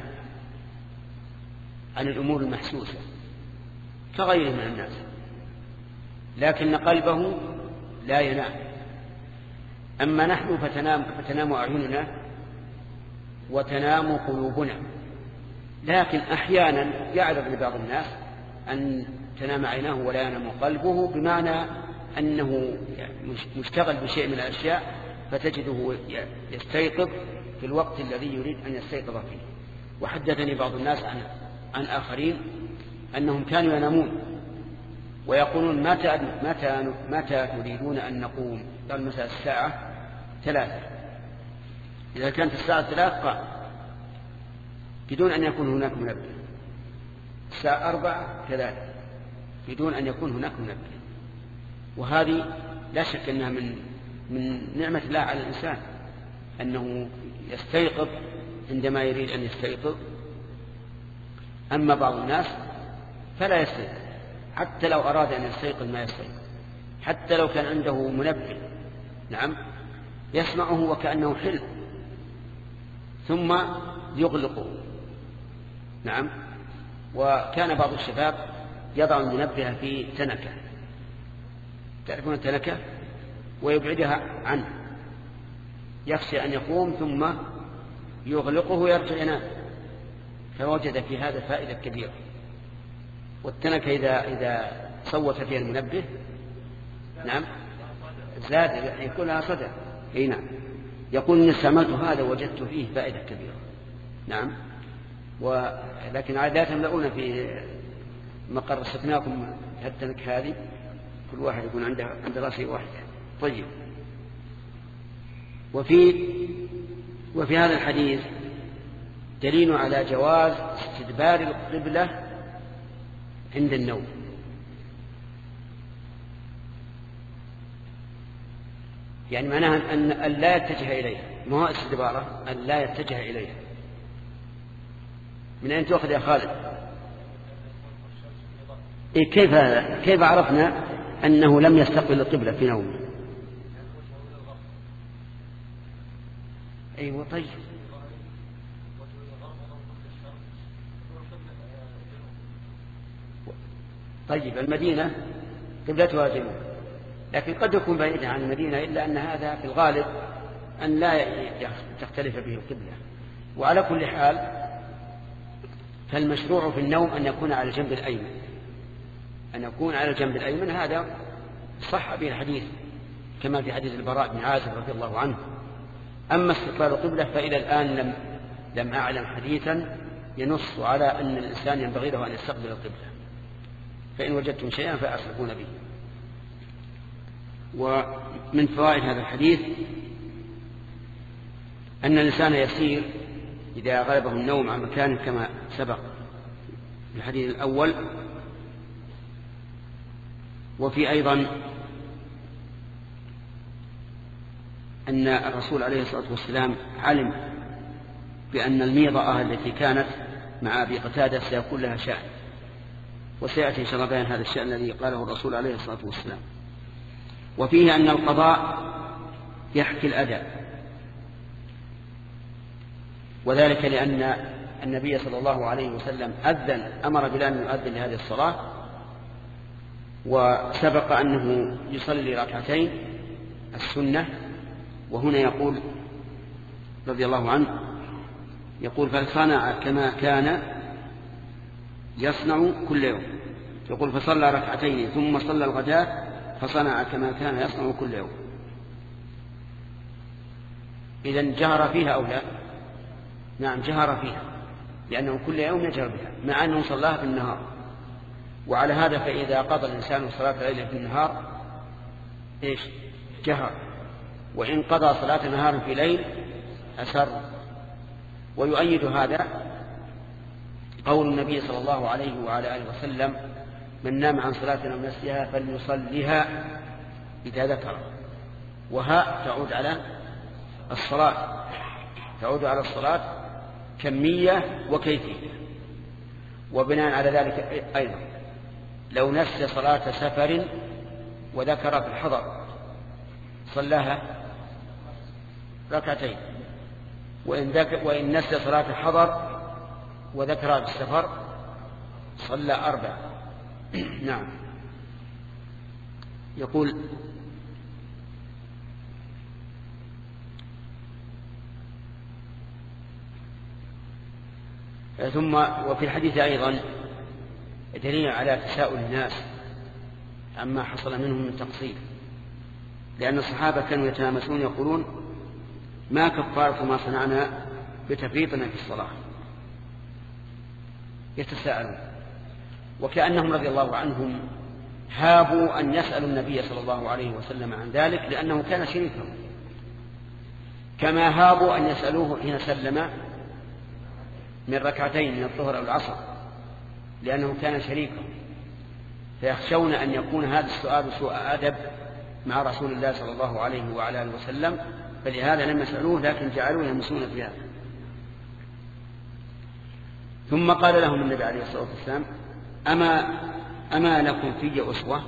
عن الأمور المحسوسة كغيره من الناس، لكن قلبه لا ينام. أما نحن فتنام أعيننا وتنام قلوبنا، لكن أحيانا يعرض لبعض الناس أن تنام عيناه ولا ينام قلبه، بمعنى أنه مشتغل بشيء من الأشياء فتجده يستيقظ في الوقت الذي يريد أن يستيقظ فيه. وحدثني بعض الناس عن آخرين أنهم كانوا ينامون ويقولون متى تريدون أن نقوم؟ قال مثلا الساعة 3. إذا كانت الساعة 3 قام بدون أن يكون هناك منبه، الساعة 4 كذلك بدون أن يكون هناك منبه. وهذه لا شك أنها من نعمة الله على الإنسان، أنه يستيقظ عندما يريد أن يستيقظ. أما بعض الناس فلا يستيقظ، حتى لو أراد أن يستيقظ ما يستيقظ، حتى لو كان عنده منبه نعم يسمعه وكأنه حلم ثم يغلقه. نعم. وكان بعض الشباب يضع المنبه في تنكة، تعرفون التنكة، ويبعدها عنه، يخشى أن يقوم ثم يغلقه ويرجع ينام، فوجد في هذا فائدة كبيرة. والتنكة إذا صوت فيها المنبه نعم زاد يكون لها صدى. اي نعم. يقول إن استعملت هذا وجدت فيه فائدة كبيرة. نعم. ولكن لا تملؤون في مقر سكناكم هالتنك هذه، كل واحد يكون عند رأسه واحد. طيب. وفي هذا الحديث دليل على جواز استدبار القبلة عند النوم. يعني معناها أن لا يتجه إليها، ما هو استدباره أن لا يتجه إليها. من أين تأخذ يا خالد؟ إيه كيف عرفنا أنه لم يستقبل القبلة في نومه؟ أيوة طيب. طيب المدينة قبلتها جنوب، لكن قد يكون بعيدا عن المدينة، إلا أن هذا في الغالب أن لا تختلف به القبلة. وعلى كل حال فالمشروع في النوم أن يكون على الجنب الأيمن، أن يكون على الجنب الأيمن. هذا صح به الحديث كما في حديث البراء بن عازب رضي الله عنه. أما استقبال القبلة فإلى الآن لم أعلم حديثا ينص على أن الإنسان ينبغي له أن يستقبل القبلة، فإن وجدتم شيئا فأصلحون به. ومن فوائد هذا الحديث أن الإنسان يسير إذا غلبه النوم عن مكانه كما سبق في الحديث الأول. وفي أيضا أن الرسول عليه الصلاة والسلام علم بأن الميضة التي كانت مع أبي قتادة سيكون لها شأن، وسيأتي إن شاء الله بيان هذا الشأن الذي قاله الرسول عليه الصلاة والسلام. وفيه أن القضاء يحكي الأداء، وذلك لأن النبي صلى الله عليه وسلم أمر بلال أن يؤذن لهذه الصلاة، وسبق أنه يصلي ركعتين السنة. وهنا يقول رضي الله عنه يقول فصنع كما كان يصنع كل يوم. يقول فصلى ركعتين ثم صلى الغداة فصنع كما كان يصنع كل يوم. إذن جهر فيها أو لا؟ نعم جهر فيها، لأنه كل يوم يجهر بها مع أنه صلاها في النهار. وعلى هذا فإذا قضى الإنسان صلاة الليل في النهار جهر، وإن قضى صلاة نهار في ليل أسر. ويؤيد هذا قول النبي صلى الله عليه وعلى آله وسلم من نام عن صلاة أو نسيها فليصليها إذا ذكر. وها تعود على الصلاة، تعود على الصلاة كمية وكيفية. وبناء على ذلك أيضا لو نسي صلاة سفر وذكر في الحضر صلاها ركعتين، وإن نسي صلاة الحضر وذكرها في السفر صلى 4. نعم. يقول ثم وفي الحديث أيضا دليل على تساؤل الناس عما حصل منهم من تقصير، لأن الصحابة كانوا يتنامسون يقولون ما كفارة ما صنعنا بتفريطنا في الصلاة، يتساءلون. وكأنهم رضي الله عنهم هابوا أن يسألوا النبي صلى الله عليه وسلم عن ذلك لأنه كان شريكهم، كما هابوا أن يسألوه حين سلم من ركعتين من الظهر أو العصر لأنه كان شريكهم، فيخشون أن يكون هذا السؤال سوء أدب مع رسول الله صلى الله عليه وعلى آله وسلم، فلهذا لم يسألوه لكن جعلوه يمسون في هذا. ثم قال لهم النبي عليه الصلاة والسلام أما لكم في أسوة؟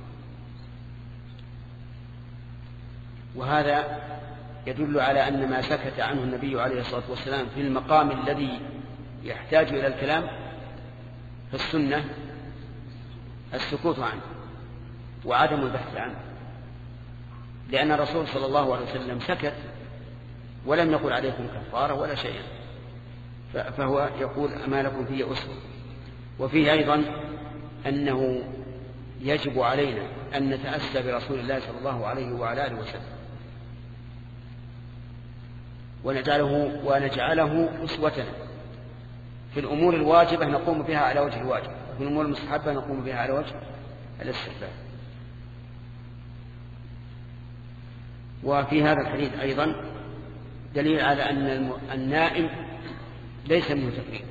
وهذا يدل على أن ما سكت عنه النبي عليه الصلاة والسلام في المقام الذي يحتاج إلى الكلام في السنة السكوت عنه وعدم البحث عنه، لأن الرسول صلى الله عليه وسلم سكت ولم يقل عليكم كفارة ولا شيئا، فهو يقول أما لكم في أسوة. وفيه أيضا أنه يجب علينا أن نتأسى برسول الله صلى الله عليه وعلى آله وسلم ونجعله أسوتنا. في الأمور الواجبة نقوم بها على وجه الواجب، وفي الأمور المستحبة نقوم بها على وجه الاستحباب. وفي هذا الحديث أيضا دليل على أن النائم ليس منه تفريط،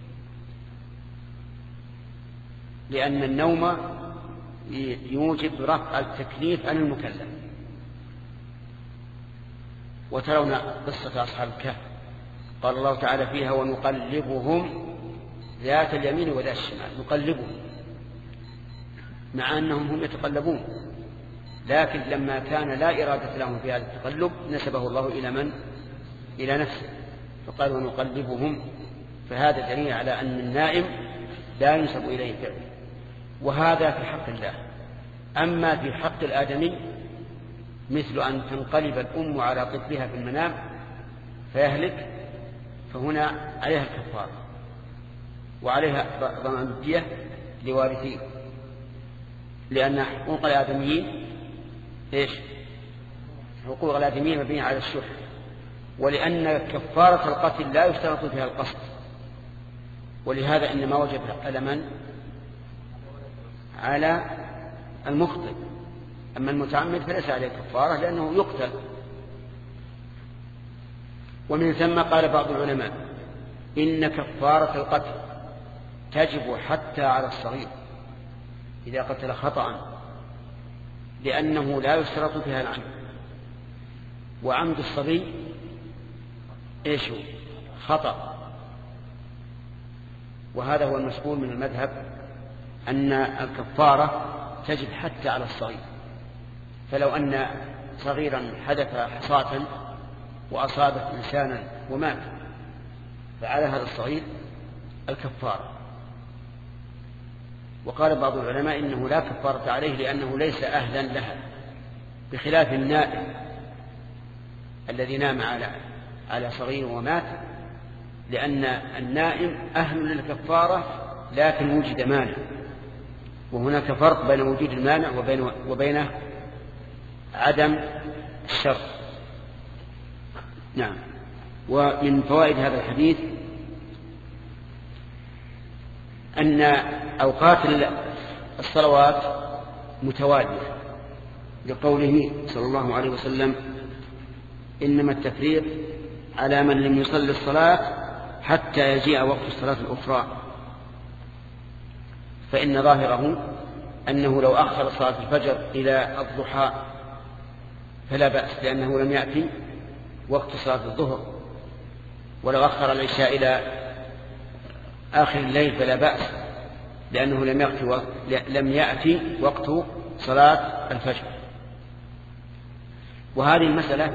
لأن النوم يوجب رفع التكليف عن المكلف. وترون قصة أصحاب الكهف قال الله تعالى فيها ونقلبهم ذات اليمين وذات الشمال، نقلبهم مع أنهم هم يتقلبون، لكن لما كان لا إرادة لهم في هذا التقلب نسبه الله إلى من؟ إلى نفسه، فقال ونقلبهم. فهذا دليل على أن النائم لا ينسب إليه فعل، وهذا في حق الله. أما في حق الآدمي مثل أن تنقلب الأم على طفلها في المنام فيهلك، فهنا عليها الكفارة وعليها ضمان الدية لوارثيه، لأن حقوق الآدميين إيش؟ حقوق الآدميين مبنية على الشح، ولأن كفارة القتل لا يشترط فيها القصد، ولهذا إنما وجب على من؟ على المخطئ. أما المتعمد فليس عليه كفارة لأنه يقتل. ومن ثم قال بعض العلماء إن كفارة القتل تجب حتى على الصغير إذا قتل خطأ، لأنه لا يشترط فيها العمد، وعمد الصبي إيش هو؟ خطأ. وهذا هو المشهور من المذهب أن الكفارة تجب حتى على الصغير. فلو أن صغيرا حدث حصاة وأصابت إنسانا ومات فعلى هذا الصغير الكفارة. وقال بعض العلماء إنه لا كفارة عليه لأنه ليس أهلا لها، بخلاف النائم الذي نام على صغير ومات، لأن النائم أهل للكفارة لكن وجد مانع، وهناك فرق بين وجود المانع وبين عدم الشرط. نعم. ومن فوائد هذا الحديث أن أوقات الصلوات متوالية، لقوله صلى الله عليه وسلم إنما التفريط على من لم يصلي الصلاة حتى يجيء وقت الصلاة الأخرى، فإن ظاهره أنه لو أخر صلاة الفجر إلى الضحى فلا بأس، لأنه لم يأتي وقت صلاة الظهر، ولو أخر العشاء إلى آخر الليل فلا بأس، لأنه لم يأتي وقت صلاة الفجر. وهذه المسألة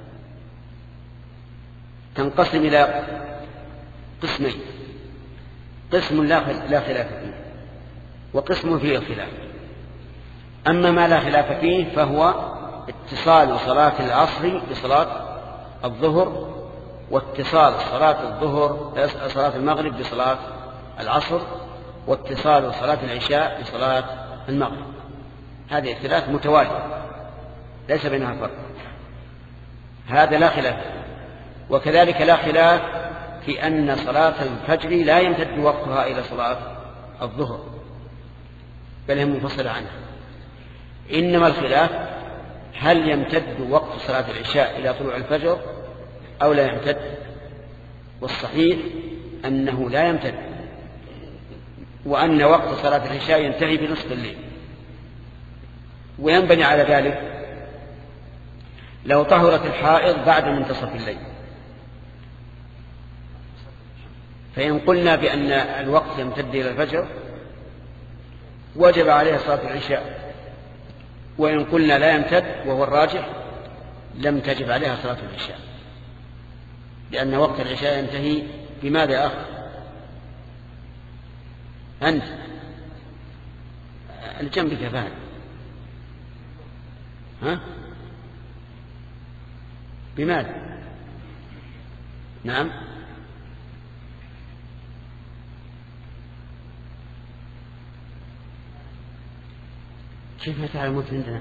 تنقسم إلى قسمين: قسم لا خلاف فيه، وقسم فيه الخلاف. أما ما لا خلاف فيه فهو اتصال صلاة العصر بصلاة الظهر، واتصال صلاة المغرب بصلاة العصر، واتصال صلاة العشاء بصلاة المغرب. هذه الثلاث متوالية ليس بينها فرق، هذا لا خلاف. وكذلك لا خلاف في أن صلاة الفجر لا يمتد وقتها إلى صلاة الظهر، بل هي منفصلة عنها. إنما الخلاف هل يمتد وقت صلاة العشاء إلى طلوع الفجر أو لا يمتد، والصحيح أنه لا يمتد، وأن وقت صلاة العشاء ينتهي بنصف الليل. وينبني على ذلك لو طهرت الحائض بعد منتصف الليل، فإن قلنا بأن الوقت يمتد إلى الفجر وجب عليها صلاة العشاء، وإن قلنا لا يمتد وهو الراجح لم تجب عليها صلاة العشاء، لأن وقت العشاء ينتهي بماذا يا أخ؟ أنت الجنب كفاية. ها؟ بماذا؟ نعم. كيف ما تعلمون عندنا؟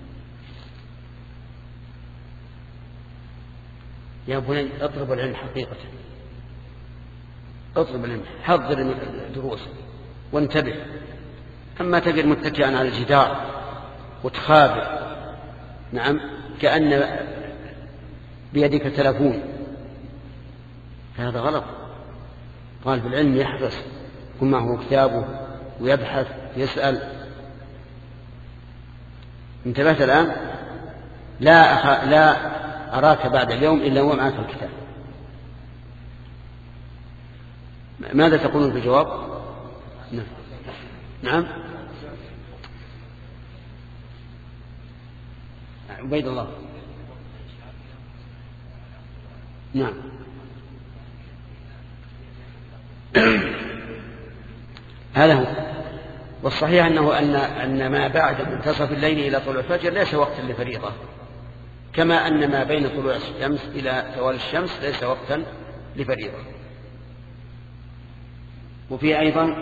يا بني اطلب العلم حقيقة، اطلب العلم، حضر الدروس وانتبه. أما تقعد متكئا على الجدار وتخابر، نعم، كأن بيدك تلفون، هذا غلط. طالب العلم يحرص، يكون معه كتابه ويبحث يسأل. انتبهت الآن؟ لا أراك بعد اليوم إلا هو معك الكتاب. ماذا تقولون في الجواب؟ نعم. عبيد الله. نعم. هذا هو. والصحيح أن ما بعد منتصف الليل إلى طلوع الفجر ليس وقتا لفريضة، كما أن ما بين طلوع الشمس إلى زوال الشمس ليس وقتا لفريضة. وفي أيضا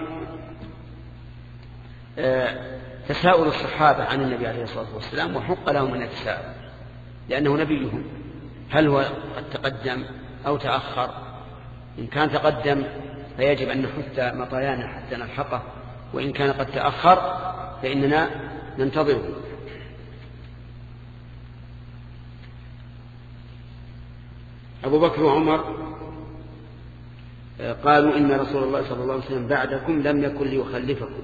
تساؤل الصحابة عن النبي عليه الصلاة والسلام، وحق لهم أن يتساءلوا لأنه نبيهم، هل هو قد تقدم أو تأخر؟ إن كان تقدم فيجب أن نحث مطايانا حتى نلحقه، وإن كان قد تأخر فإننا ننتظره. أبو بكر وعمر قالوا إن رسول الله صلى الله عليه وسلم بعدكم لم يكن ليخلفكم.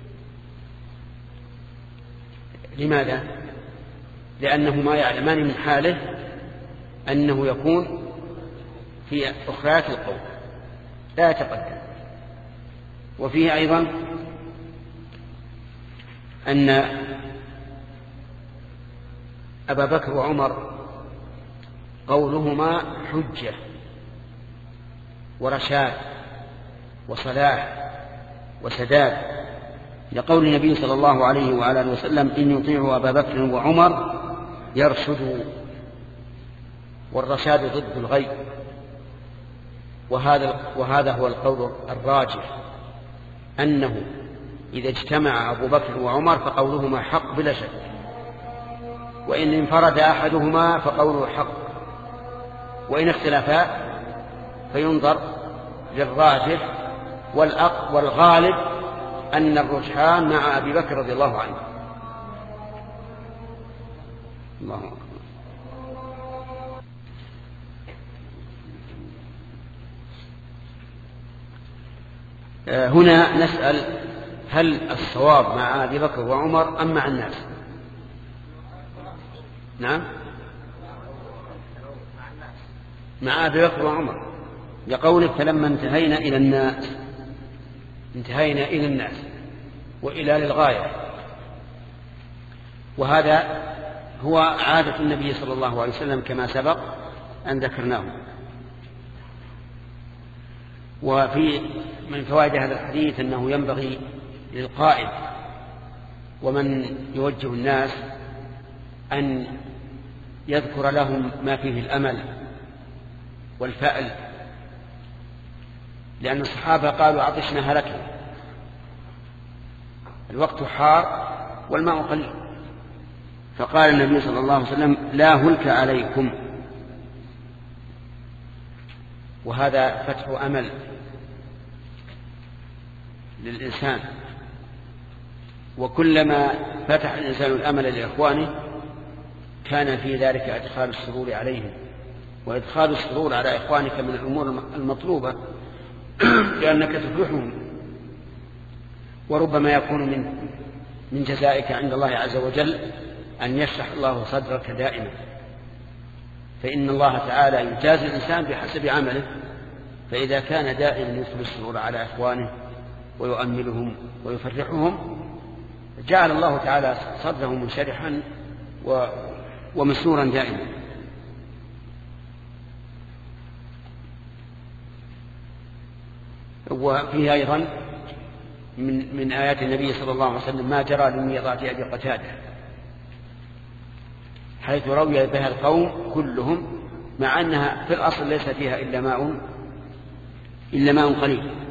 لماذا؟ لأنهما يعلمان من حاله أنه يكون في أخرات القوم لا يتقدم. وفيه أيضا أن أبا بكر وعمر قولهما حجة ورشاد وصلاح وسداد، لقول النبي صلى الله عليه وعلى وسلم: إن يطيعوا أبا بكر وعمر يرشدوا. والرشاد ضد الغي، وهذا هو القول الراجح، أنه إذا اجتمع أبو بكر وعمر فقولهما حق بلا شك، وإن انفرد أحدهما فقوله حق، وإن اختلفا فينظر للراجح، والغالب أن الرجحان مع أبي بكر رضي الله عنه. الله أكبر. هنا نسأل: هل الصواب مع أبي بكر وعمر أم مع الناس؟ نعم، مع أبي بكر وعمر، لقولك: فلما انتهينا إلى الناس وإلى للغاية. وهذا هو عادة النبي صلى الله عليه وسلم كما سبق أن ذكرناه. وفي من فوائد هذا الحديث أنه ينبغي للقائد ومن يوجه الناس أن يذكر لهم ما فيه الأمل والفأل، لأن الصحابة قالوا: عطشنا هلكنا، الوقت حار والماء قليل، فقال النبي صلى الله عليه وسلم: لا هلك عليكم. وهذا فتح أمل للإنسان، وكلما فتح الإنسان الأمل لإخوانه كان في ذلك إدخال السرور عليهم، وإدخال السرور على إخوانك من الأمور المطلوبة، لأنك تفرحهم، وربما يكون من جزائك عند الله عز وجل أن يشرح الله صدرك دائما، فإن الله تعالى يجازي الإنسان بحسب عمله، فإذا كان دائما يدخل السرور على إخوانه ويؤملهم ويفرحهم جعل الله تعالى صدره منشرحا ومسرورا دائما. وفيه أيضا من آيات النبي صلى الله عليه وسلم ما جرى لميضات أبي قتادة، حيث روي بها القوم كلهم، مع أنها في الأصل ليس فيها إلا ماء قليل،